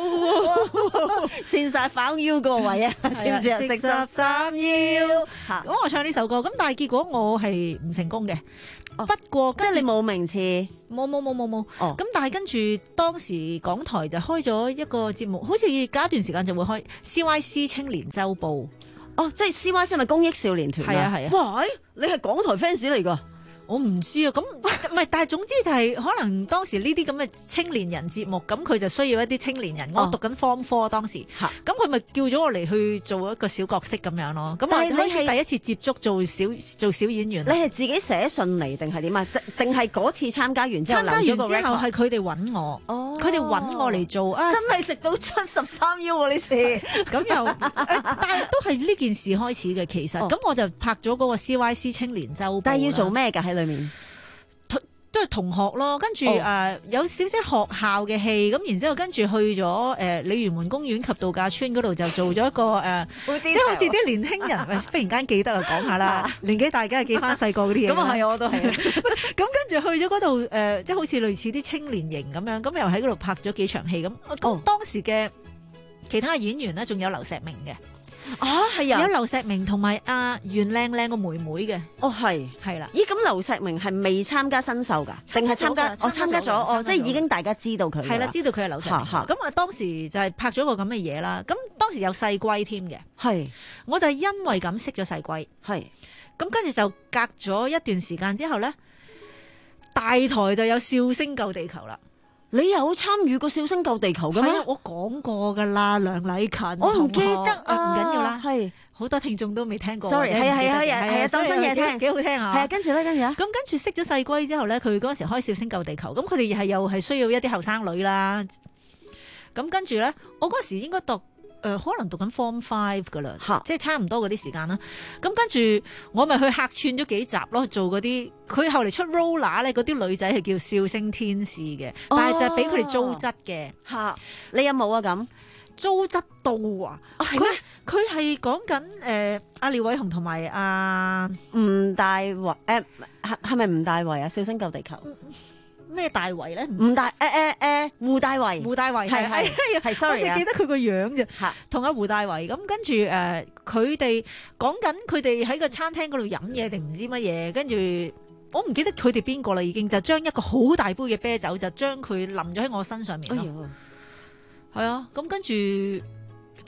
線晒反腰個位啊，知唔知啊？食十三邀。 咁我唱呢首歌，咁但係結果我係唔成功嘅。 不過即係你冇名次， 冇冇冇冇冇。 哦， 咁但係跟住當時港台就開咗一個節目，好似隔一段時間就會開 C Y C 青年週報。 哦，即係 C Y C 係咪公益少年團啊？ 係啊係啊。 喂，你係港台 fans 嚟㗎？ 我唔知啊，咁唔係，但係總之就係、是、可能當時呢啲咁嘅青年人節目，咁佢就需要一啲青年人。哦、我讀緊 Form Four 當時，咁佢咪叫咗我嚟去做一個小角色咁樣咯。咁我開始第一次接觸做小做小演員。 你係自己寫信嚟定係點啊？定係嗰次參加完之後？參加完之後係佢哋揾我，佢哋揾我嚟做啊！ 真係食到七十三腰喎呢次。 咁又、呃，但係都係呢件事開始嘅其實。咁、哦、我就拍咗嗰個 C Y C 青年週報。 但係要做咩㗎喺裏面？ 都係同學咯，跟住誒、oh. 呃、有少少學校嘅戲，咁然之後跟住去咗誒、呃、鯉魚門公園及度假村嗰度就做咗一個誒，呃、即係好似啲年輕人，喂，忽然間記得啊，講下啦，年紀大家係記翻細個嗰啲嘢。咁啊係，我都係。咁跟住去咗嗰度誒，即係好似類似啲青年營咁樣，咁又喺嗰度拍咗幾場戲咁。咁、oh. 當時嘅其他演員咧，仲有劉錫明嘅。 啊，係啊， 有劉錫明同埋阿袁靚靚個妹妹嘅。 哦，係係啦。咦，咁劉錫明係未參加新秀㗎？定係參加？我參加咗，哦，即係已經大家知道佢。係啦，知道佢係劉錫明。咁啊，當時就係拍咗個咁嘅嘢啦。咁當時有細龜添嘅。係。我就係因為咁識咗細龜。係。咁跟住就隔咗一段時間之後咧，大台就有笑聲救地球啦。 你有參與過笑聲救地球嘅咩？ 我講過噶啦，梁禮勤。 我唔記得啊， 唔緊要啦。 係好多聽眾都未聽過。 sorry，係啊係啊係啊係啊，當新嘢聽， 幾好聽啊。 係啊，跟住咧，跟住啊。 咁跟住識咗細龜之後咧，佢嗰陣時開笑聲救地球，咁佢哋係又係需要一啲後生女啦。咁跟住咧，我嗰時應該讀。誒、呃、可能讀緊 Form Five 噶啦，即係差唔多嗰啲時間啦。咁跟住我咪去客串咗幾集咯，做嗰啲佢後嚟出 Roller 咧，嗰啲女仔係叫笑聲天使嘅，哦、但係就係俾佢哋糟質嘅。嚇， 你有冇啊？咁糟質到啊！佢佢係講緊誒阿廖偉雄同埋阿吳大維誒，係係咪吳大維啊？笑聲救地球。 咩大維咧？ 吳大誒誒誒胡大維， 胡大維係係係，sorry 啊！我淨記得佢個樣啫，同阿胡大維咁跟住誒，佢哋講緊佢哋喺個餐廳嗰度飲嘢定唔知乜嘢，跟住我唔記得佢哋邊個啦，已經就將一個好大杯嘅啤酒就將佢淋咗喺我身上面咯。係啊，咁跟住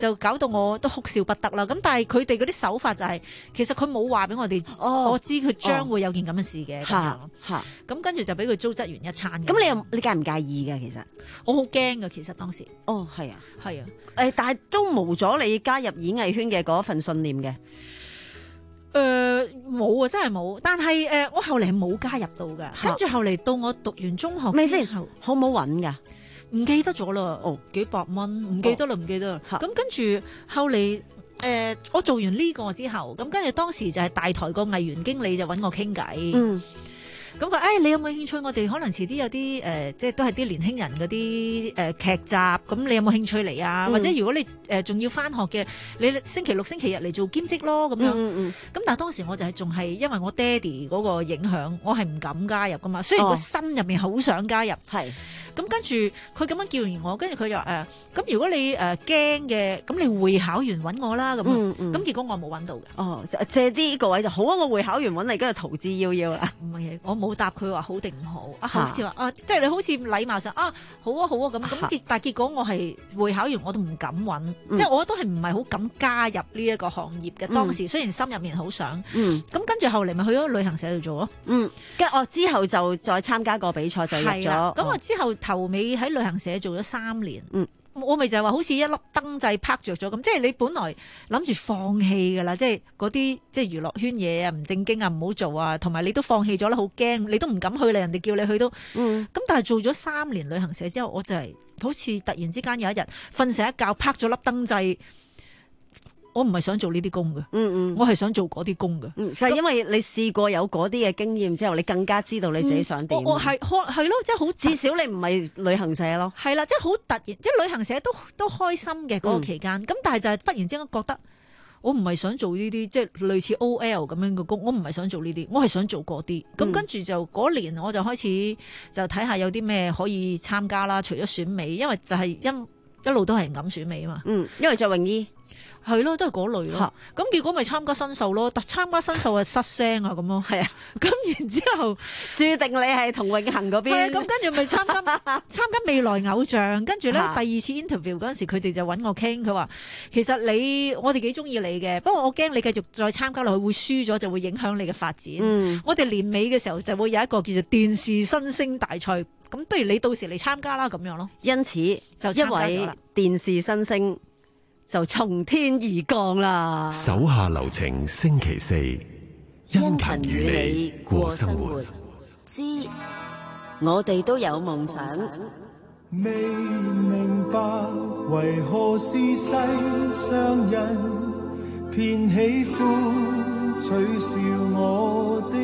就搞到我都哭笑不得啦。咁但係佢哋嗰啲手法就係、是，其實佢冇話俾我哋、哦，我知佢將會有件咁嘅事嘅。嚇嚇，咁跟住就俾佢糟質完一餐。 咁你又你介唔介意嘅？其實我好驚㗎，其實當時。 哦，係啊， 係啊。 誒，但係都無阻你加入演藝圈嘅嗰一份信念嘅。 誒冇啊，真係冇。但係誒、呃，我後嚟係冇加入到㗎。跟住後嚟到我讀完中學， 咪先好唔好揾㗎？ 唔記得咗啦。哦，幾百蚊，唔記得啦，唔記得啦。咁跟住後嚟誒、呃，我做完呢個之後，咁跟住當時就係大台個藝員經理就揾我傾偈。嗯。咁佢誒，你有冇興趣？我哋可能遲啲有啲誒、呃，即係都係啲年輕人嗰啲誒劇集。咁你有冇興趣嚟啊？嗯、或者如果你誒仲、呃、要返學嘅，你星期六、星期日嚟做兼職咯。咁樣。咁、嗯嗯、但係當時我就係仲係因為我爹哋嗰個影響，我係唔敢加入噶嘛。雖然個心入面好想加入。係、哦。咁跟住佢咁樣叫完我，跟住佢就誒，咁、呃、如果你誒驚嘅，咁、呃、你會考完揾我啦。咁。咁、嗯嗯、結果我冇揾到嘅。哦， 借啲個位就好啊！我會考完揾你，跟住逃之夭夭啦。 唔係，我冇答佢話好定唔好啊，好似話啊，即係你好似禮貌上啊，好啊好啊咁咁結，但係結果我係會考完我都唔敢揾、嗯，即係我都係唔係好敢加入呢一個行業嘅、嗯。當時雖然心入面好想，咁、嗯、跟住後嚟咪去咗旅行社度做咯。嗯， 跟住我之後就再參加個比賽就入咗。 咁我之後頭尾喺旅行社做咗三年。嗯。我咪就係話好似一粒燈掣拍着咗咁，即係你本來諗住放棄噶啦，即係嗰啲即係娛樂圈嘢啊，唔正經啊，唔好做啊，同埋你都放棄咗啦，好驚，你都唔敢去啦，人哋叫你去都，嗯，咁但係做咗三年旅行社之後，我就係好似突然之間有一日瞓醒一覺拍咗粒燈掣。我唔係想做呢啲工嘅，嗯嗯，我係想做嗰啲工嘅， 嗯，就係因為你試過有嗰啲嘅經驗之後，你更加知道你自己想點。 我係係咯，即係好， 至少你唔係旅行社咯， 係啦，即係好突然，即係旅行社都都開心嘅嗰個期間，咁、嗯、但係就係忽然之間覺得我唔係想做呢啲，即係類似 O L 咁樣嘅工，我唔係想做呢啲，我係想做嗰啲。咁、嗯、跟住就嗰年我就開始就睇下有啲咩可以參加啦，除咗選美，因為就係因一路都係唔敢選美啊嘛， 嗯，因為着泳衣。 係咯，都係嗰類咯。咁結果咪參加新秀咯，但參加新秀係失聲啊咁咯。係啊，咁然之後注定你係同永恆嗰邊。 係啊，咁跟住咪參加參加未來偶像，跟住咧第二次 interview 嗰陣時，佢哋就揾我傾，佢話其實你我哋幾中意你嘅，不過我驚你繼續再參加落去會輸咗，就會影響你嘅發展。嗯、我哋年尾嘅時候就會有一個叫做電視新星大賽，咁不如你到時嚟參加啦咁樣咯。 因此就參加咗啦，電視新星。就從天而降啦！ 手下留情，星期四， 殷勤與你過生活。知我哋都有夢想。 未明白為何是世上人偏喜歡取笑我的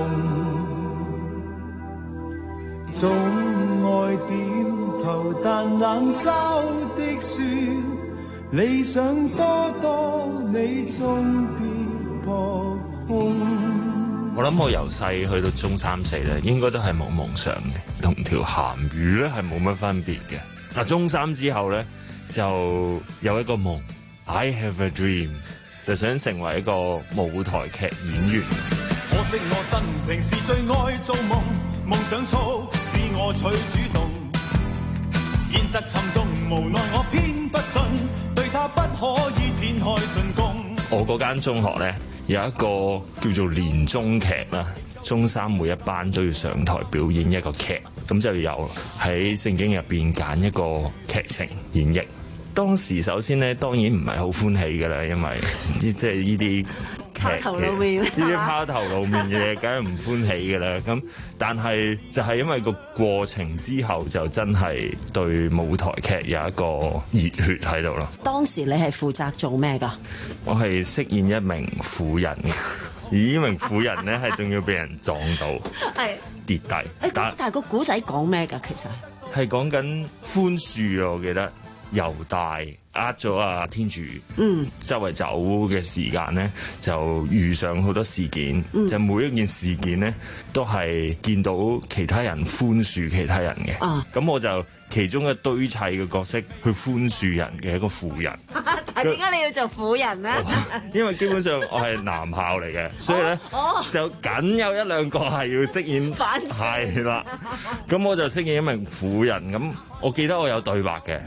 夢，總愛點頭但冷嘲的說。理想多多，你終必破空。 我諗我由細去到中三四咧，應該都係冇夢想嘅，同條鹹魚咧係冇乜分別嘅。嗱，中三之後咧就有一個夢 ，I have a dream， 就想成為一個舞台劇演員。 可惜我生平時最愛做夢，夢想促使我取主動，現實沉重無奈我偏不信。不可以展開進攻。 我嗰間中學咧有一個叫做年中劇啦，中三每一班都要上台表演一個劇，咁就有喺聖經入邊揀一個劇情演繹。當時首先咧當然唔係好歡喜㗎啦，因為即係呢啲拋頭露面，呢啲拋頭露面嘅嘢梗係唔歡喜㗎啦。咁但係就係因為個過程之後，就真係對舞台劇有一個熱血喺度咯。 當時你係負責做咩㗎？ 我係飾演一名婦人，而呢名婦人咧係仲要俾人撞到，係跌低。 但係但係個古仔講咩㗎？其實係講緊寬恕啊！我記得。猶大呃咗啊天主，嗯，周圍走嘅時間咧，就遇上好多事件，嗯、就每一件事件咧都係見到其他人寬恕其他人嘅，啊，咁我就其中一堆砌嘅角色去寬恕人嘅一個婦人。 但係點解你要做婦人咧？ 因為基本上我係男校嚟嘅，所以咧、哦哦、就僅有一兩個係要飾演反派啦。咁我就飾演一名婦人，咁我記得我有對白嘅。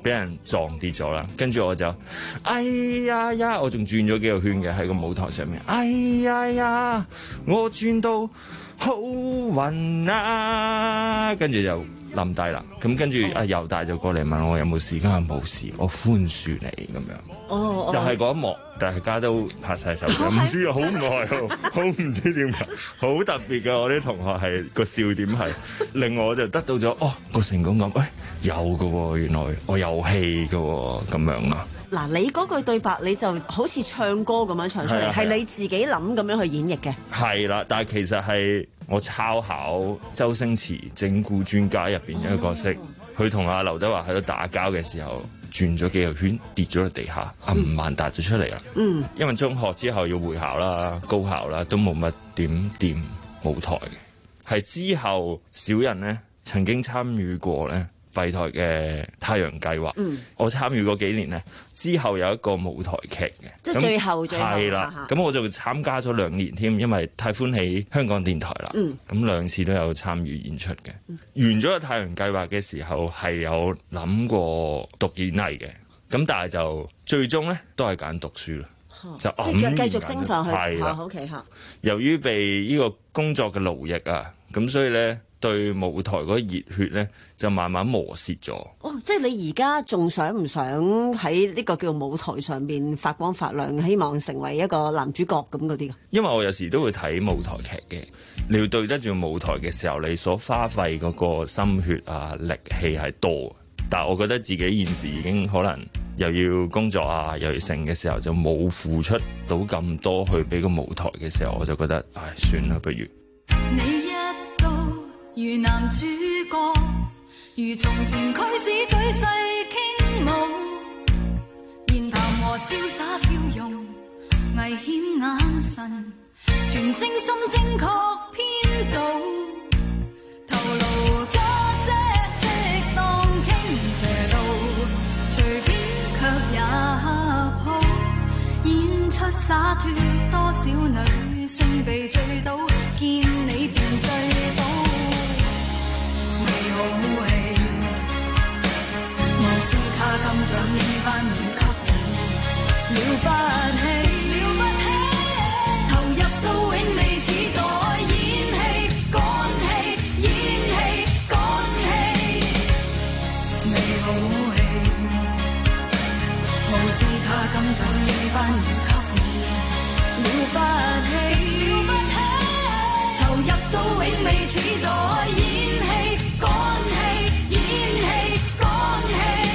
俾人撞跌咗啦，跟住我就哎呀呀，我仲轉咗幾個圈嘅喺個舞台上面，哎呀呀，我轉到好暈啊，跟住就冧低啦。咁跟住阿猶大就過嚟問我有冇事，跟住冇事，我寬恕你咁樣。 哦， 就係嗰一幕，大家都拍晒手掌，唔知啊，好耐喎，好唔知點解，好特別嘅。我啲同學係個笑點係令我就得到咗哦個成功感，喂、哎、有嘅喎，原來我有戲嘅喎，咁樣啦。 嗱，你嗰句對白你就好似唱歌咁樣唱出嚟，係你自己諗咁樣去演繹嘅。 係啦，但係其實係我抄考周星馳整蠱專家入邊一個角色，佢同阿劉德華喺度打交嘅時候，轉咗幾個圈跌咗喺地下，阿、嗯、吳孟達就出嚟啦。嗯，因為中學之後要會考啦、高考啦，都冇乜點掂舞台嘅。係之後小人咧曾經參與過咧閉台嘅太陽計劃。嗯，我參與嗰幾年咧，之後有一個舞台劇嘅， 即係最後最後係啦。咁我就參加咗兩年添，因為太歡喜香港電台啦。嗯，咁兩次都有參與演出嘅。嗯、完咗個太陽計劃嘅時候，係有諗過讀演藝嘅，咁但係就最終咧都係揀讀書啦。就即係繼續升上去。 係啦， 好奇嚇。 由於被呢個工作嘅勞役啊，咁所以咧對舞台嗰個熱血咧就慢慢磨蝕咗。 哦，即係你而家仲想唔想喺呢個叫舞台上邊發光發亮，希望成為一個男主角咁嗰啲㗎？ 因為我有時都會睇舞台劇嘅，你要對得住舞台嘅時候，你所花費嗰個心血啊、力氣係多。但係我覺得自己現時已經可能又要工作啊，又要成嘅時候，就冇付出到咁多去俾個舞台嘅時候，我就覺得唉，算啦，不如。 你一到如男主角，如從前驅使舉世傾慕，言談和瀟灑笑容，危險眼神，全精心精確編造，頭顱加些適當傾斜度，隨便卻也抱，演出灑脫，多少女性被醉倒，見你便醉倒，未好戲，我是他金獎應頒了給你，了不起，了不起，投入到永未似在演戲，趕戲，演戲，趕戲，未好戲，我是他金獎應頒了給你，了不起，了不起，投入到永未似在演戲，趕戲，演戲，趕戲。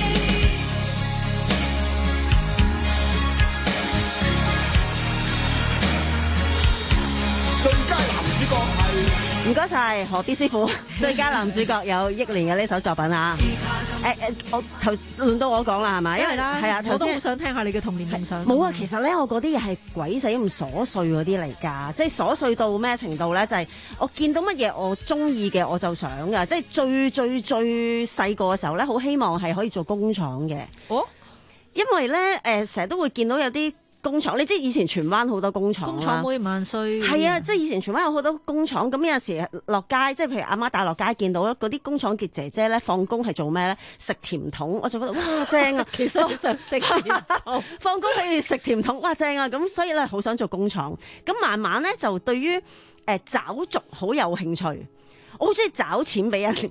最佳男主角係唔該晒何必師傅，最佳男主角有憶蓮嘅呢首作品啊！誒誒，我頭輪到我講啦，係咪？因為啦，係啊， 我都好想聽下你嘅童年夢想。 冇啊，其實咧，我嗰啲嘢係鬼死咁瑣碎嗰啲嚟㗎，即係瑣碎到咩程度咧？就係、是、我見到乜嘢我中意嘅我就想㗎，即係最最最細個嘅時候咧，好希望係可以做工廠嘅。哦，因為咧誒，成、呃、日都會見到有啲工廠，你知以前荃灣好多工廠啦， 工廠妹萬歲。 係啊，即係以前荃灣有好多工廠，咁有時落街，即係譬如阿媽帶落街見到嗰啲工廠嘅姐姐咧，放工係做咩咧？食甜筒，我就覺得哇正啊！ 其實好想食甜筒， 放工可以食甜筒，哇正啊！咁所以咧好想做工廠，咁慢慢咧就對於誒、呃、找續好有興趣。我好中意找錢俾人，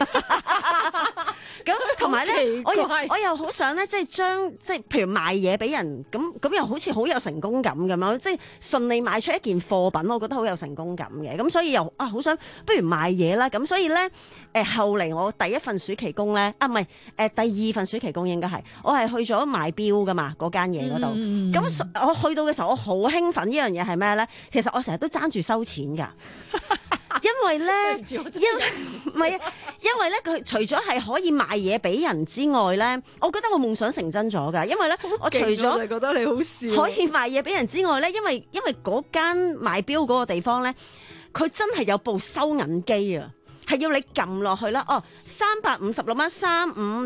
咁同埋咧，我又我又好想咧，即係將即係譬如賣嘢俾人，咁咁又好似好有成功感咁樣，即係順利賣出一件貨品，我覺得好有成功感嘅。咁所以又啊，好想不如賣嘢啦。咁所以咧，誒、呃、後嚟我第一份暑期工咧，啊唔係誒第二份暑期工應該係，我係去咗賣錶噶嘛，嗰間嘢嗰度。咁、嗯、我去到嘅時候，我好興奮，呢樣嘢係咩咧？其實我成日都爭住收錢㗎。因為咧，因唔係啊，因為咧佢除咗係可以賣嘢俾人之外咧，我覺得我夢想成真咗㗎。因為咧，我除咗我覺得你好笑， 可以賣嘢俾人之外咧，因為因為嗰間賣錶嗰個地方咧，佢真係有部收銀機啊，係要你撳落去啦。哦，三百五十六蚊，三五六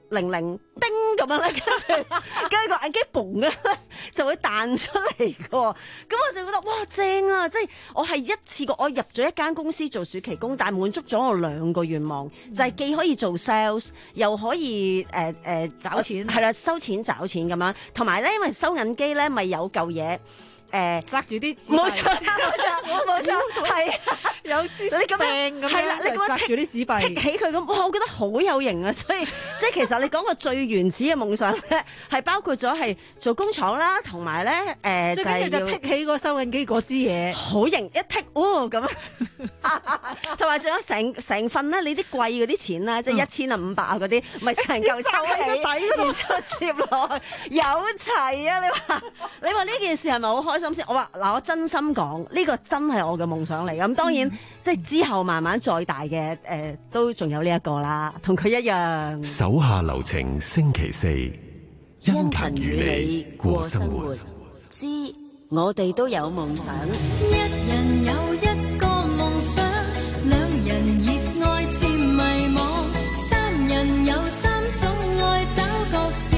零零叮咁樣咧，跟住跟住個眼機嘣咧就會彈出嚟嘅，咁我就覺得哇正啊！即係我係一次過我入咗一間公司做暑期工，但係滿足咗我兩個願望，嗯、就係既可以做 sales， 又可以誒誒、呃呃、找錢，係啦收錢找錢咁樣，同埋咧因為收銀機咧咪有嚿嘢。誒揸住啲紙幣，冇錯冇錯冇錯，係有支柄咁樣，你咁樣揸住啲紙幣，剔起佢咁，哇！我覺得好有型啊！所以即係其實你講個最原始嘅夢想咧，係包括咗係做工廠啦，同埋咧誒，最緊要就剔起個收銀機嗰支嘢，好型一剔哦咁，同埋仲有成成份咧，你啲貴嗰啲錢啦，即係一千啊五百啊嗰啲，咪成嚿抽起，然之後攝落去，有齊啊！你話你話呢件事係咪好開心？我話嗱，我真心講，呢、這個真係我嘅夢想嚟。咁當然，嗯、即係之後慢慢再大嘅，誒、呃，都仲有呢一個啦，同佢一樣。 手下留情，星期四， 殷勤與你過生活，知我哋都有夢想。 一人有一個夢想，兩人熱愛漸迷惘，三人有三種愛找各自。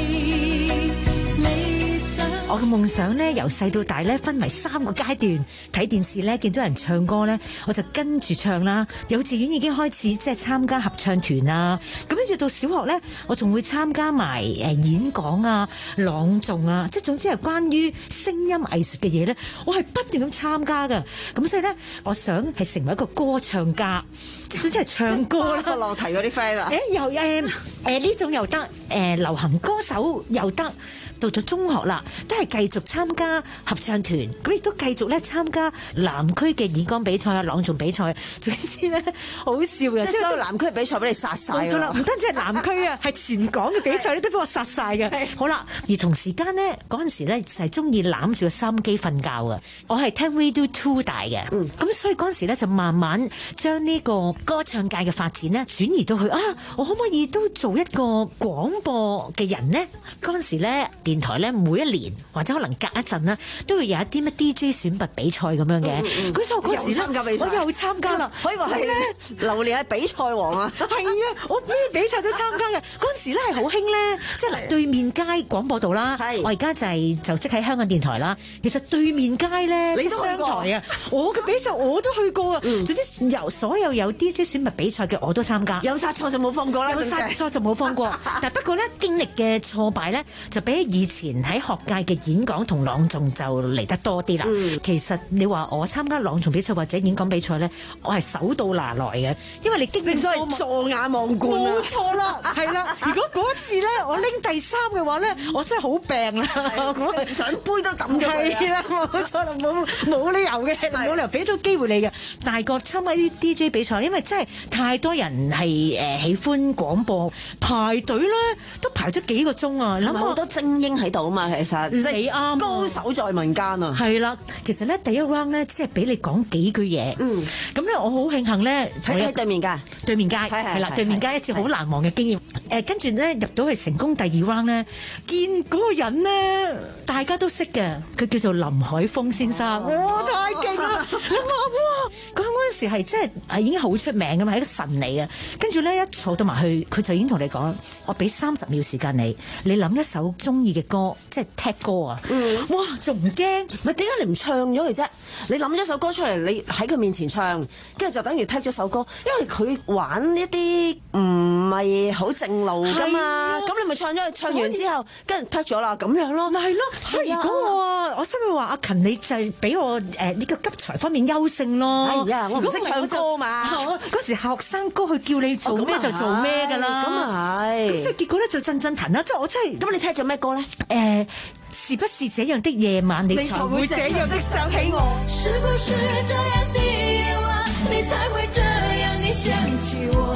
我嘅夢想咧，由細到大咧，分為三個階段。睇電視咧，見到人唱歌咧，我就跟住唱啦。幼稚園已經開始即係參加合唱團啊。咁跟住到小學咧，我仲會參加埋誒演講啊、朗誦啊，即係總之係關於聲音藝術嘅嘢咧，我係不斷咁參加㗎。咁所以咧，我想係成為一個歌唱家，即係總之係唱歌啦。 落題嗰啲 friend 啊？ 誒又誒誒呢種又得，誒、呃、流行歌手又得。到咗中學啦，都係繼續參加合唱團，咁亦都繼續咧參加南區嘅演講比賽啊、朗誦比賽。總之咧，好笑嘅， 即係所有南區比賽俾你殺晒。 冇錯啦，唔單止係南區啊，係全港嘅比賽咧都俾我殺晒嘅。好啦，而同時間咧嗰陣時咧就係中意攬住個收音機瞓覺嘅。我係聽 Radio Two 大嘅，咁、嗯、所以嗰陣時咧就慢慢將呢個歌唱界嘅發展咧轉移到去啊，我可唔可以都做一個廣播嘅人呢？嗰陣時咧。電台咧每一年或者可能隔一陣啦，都會有一啲咩 D J 選拔比賽咁樣嘅。咁所以嗰時咧，我又參加啦， 可以話係流連係比賽王啊！ 係啊，我咩比賽都參加嘅。嗰陣時咧係好興咧，即係嗱對面街廣播道啦。我而家就係就職喺香港電台啦。其實對面街咧，你都商台啊，我嘅比賽我都去過啊。總之由所有有 D J 選拔比賽嘅我都參加。 有殺錯就冇放過啦， 有殺錯就冇放過。但不過咧經歷嘅挫敗咧，就比起以前喺學界嘅演講同朗誦就嚟得多啲啦。嗯、其實你話我參加朗誦比賽或者演講比賽咧，我係手到拿來嘅，因為你經歷咗坐眼望冠冇錯啦，係啦。如果嗰次咧我拎第三嘅話咧，我真係好病啦，我想杯都抌咗佢。 係啦，冇錯啦，冇冇理由嘅，冇理由俾到機會你嘅。大個參加啲 D J 比賽，因為真係太多人係誒、呃、喜歡廣播，排隊咧都排咗幾個鐘啊！諗好多精英喺度啊嘛，其實即係啱，高手在民間啊。 係啦，其實咧第一 round 咧即係俾你講幾句嘢。嗯，咁咧我好慶幸咧喺喺對面街， 對面街係啦，對面街一次好難忘嘅經驗。誒，跟住咧入到去成功第二 round 咧，見嗰個人咧大家都識嘅，佢叫做林海峰先生。哇，太勁啦！你話哇，嗰嗰陣時係真係係已經好出名㗎嘛，係一個神嚟嘅。跟住咧一坐到埋去，佢就已經同你講：我俾三十秒時間你，你諗一首中意嘅歌，即係踢歌啊！嗯、哇，仲唔驚？ 咪點解你唔唱咗佢啫？你諗咗首歌出嚟，你喺佢面前唱，跟住就等於踢咗首歌，因為佢玩一啲唔係好正路噶嘛。咁、啊、你咪唱咗佢，唱完之後跟住踢咗啦，咁樣咯。 咪係咯。所以如果我我心裏話阿勤，你就係俾我誒呢、呃這個急才方面優勝咯。 係啊，我唔識唱歌嘛。 嗰時學生哥佢叫你做咩就做咩㗎啦。 咁啊係。 咁所以結果咧就震震騰啦。即係我真係。 咁你踢咗咩歌咧？誒、 呃。是不是這樣的夜晚，你才會這樣的想起我？ 是不是這樣的夜晚，你才會這樣的想起我？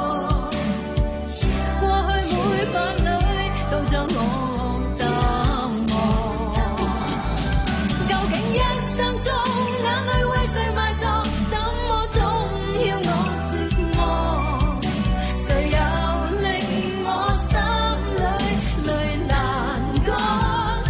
過去每分裏都將我折磨。究竟一生中眼淚為誰埋藏？怎麼總要我絕望？誰又令我心裏淚難乾？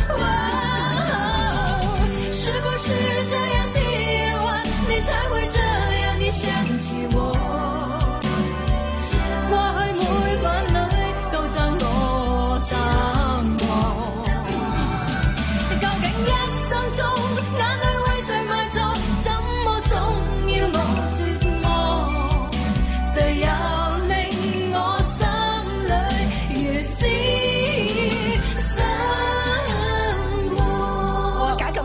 是這樣的夜晚，你才會這樣地想起我。過去每分淚都將我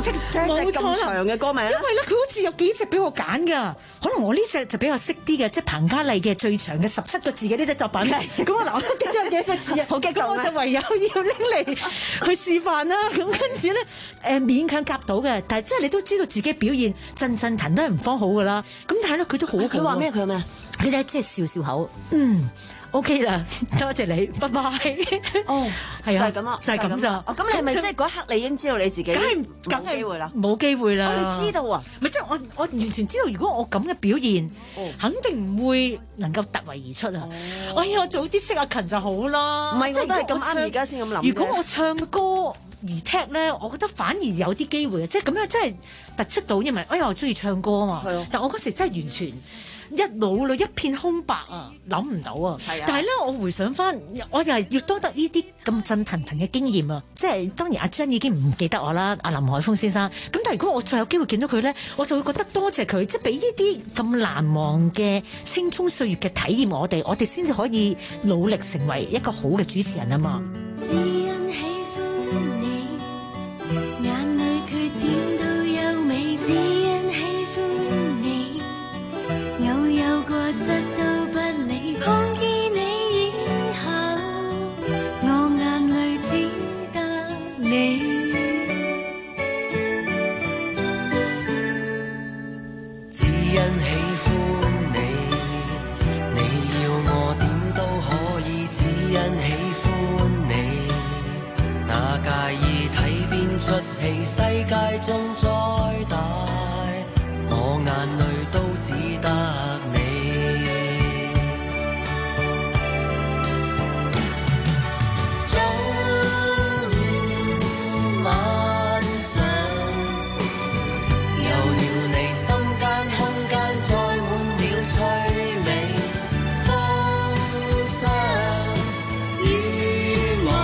即即係咁長嘅歌名。 因為咧，佢好似有幾隻俾我揀㗎，可能我呢隻就比較識啲嘅，即係彭嘉麗嘅最長嘅十七個字嘅呢隻作品。咁啊嗱，我記得有幾個字啊，好激動啊！咁我就唯有要拎嚟去示範啦。咁跟住咧，誒勉強夾到嘅，但係即係你都知道自己表現震震騰都係唔方好㗎啦。咁但係咧，佢都好好。 佢話咩？佢咩？ 佢咧即係笑笑口，嗯。O K 啦，多謝你，拜拜。哦，係啊， 就係咁啊， 就係咁咋。 哦，咁你係咪即係嗰一刻你已經知道你自己？梗係梗係冇機會啦， 冇機會啦。 哦，你知道啊？ 咪即係我我完全知道，如果我咁嘅表現，肯定唔會能夠突圍而出啊！哎呀，早啲識阿勤就好啦。 唔係，我都係咁啱而家先咁諗。 如果我唱歌而踢咧，我覺得反而有啲機會啊！即係咁樣，真係突出到，因為哎呀，我中意唱歌啊嘛。係啊。但我嗰時真係完全。一腦裏一片空白啊，諗唔到啊！係啊，但係咧，我回想翻，我又係要多得呢啲咁震騰騰嘅經驗啊！即係當然阿張已經唔記得我啦，阿林海峰先生。咁但係如果我再有機會見到佢咧，我就會覺得多謝佢，即係俾呢啲咁難忘嘅青葱歲月嘅體驗我哋，我哋先至可以努力成為一個好嘅主持人啊嘛。 只因喜歡你，眼裏缺點都優美，只因喜歡你。偶有過失都不理，碰見你以後，我眼淚只得你。 只因喜歡你，你要我點都可以。只因喜歡你，哪介意睇邊出戲，世界中再大，我眼淚都只得你。早晚上，有了你，心間空間載滿了趣味，風霜雨霧，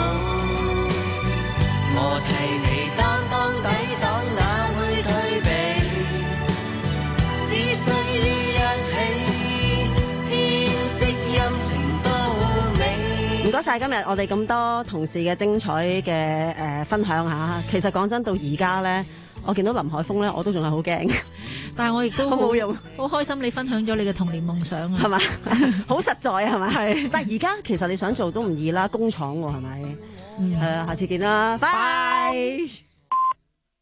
我替你擔當抵擋，哪會退避？只需於一起，天色陰晴都美。 唔該晒，今日我哋咁多同事嘅精彩嘅誒、呃、分享下。其實講真，到而家咧，我見到林海峰咧，我都仲係好驚。 但係我亦都好冇用， 好開心你分享咗你嘅童年夢想啊， 係咪？好實在啊，係咪？係。但係而家其實你想做都唔易啦，工廠喎，係咪？嗯，係啊，下次見啦，拜拜。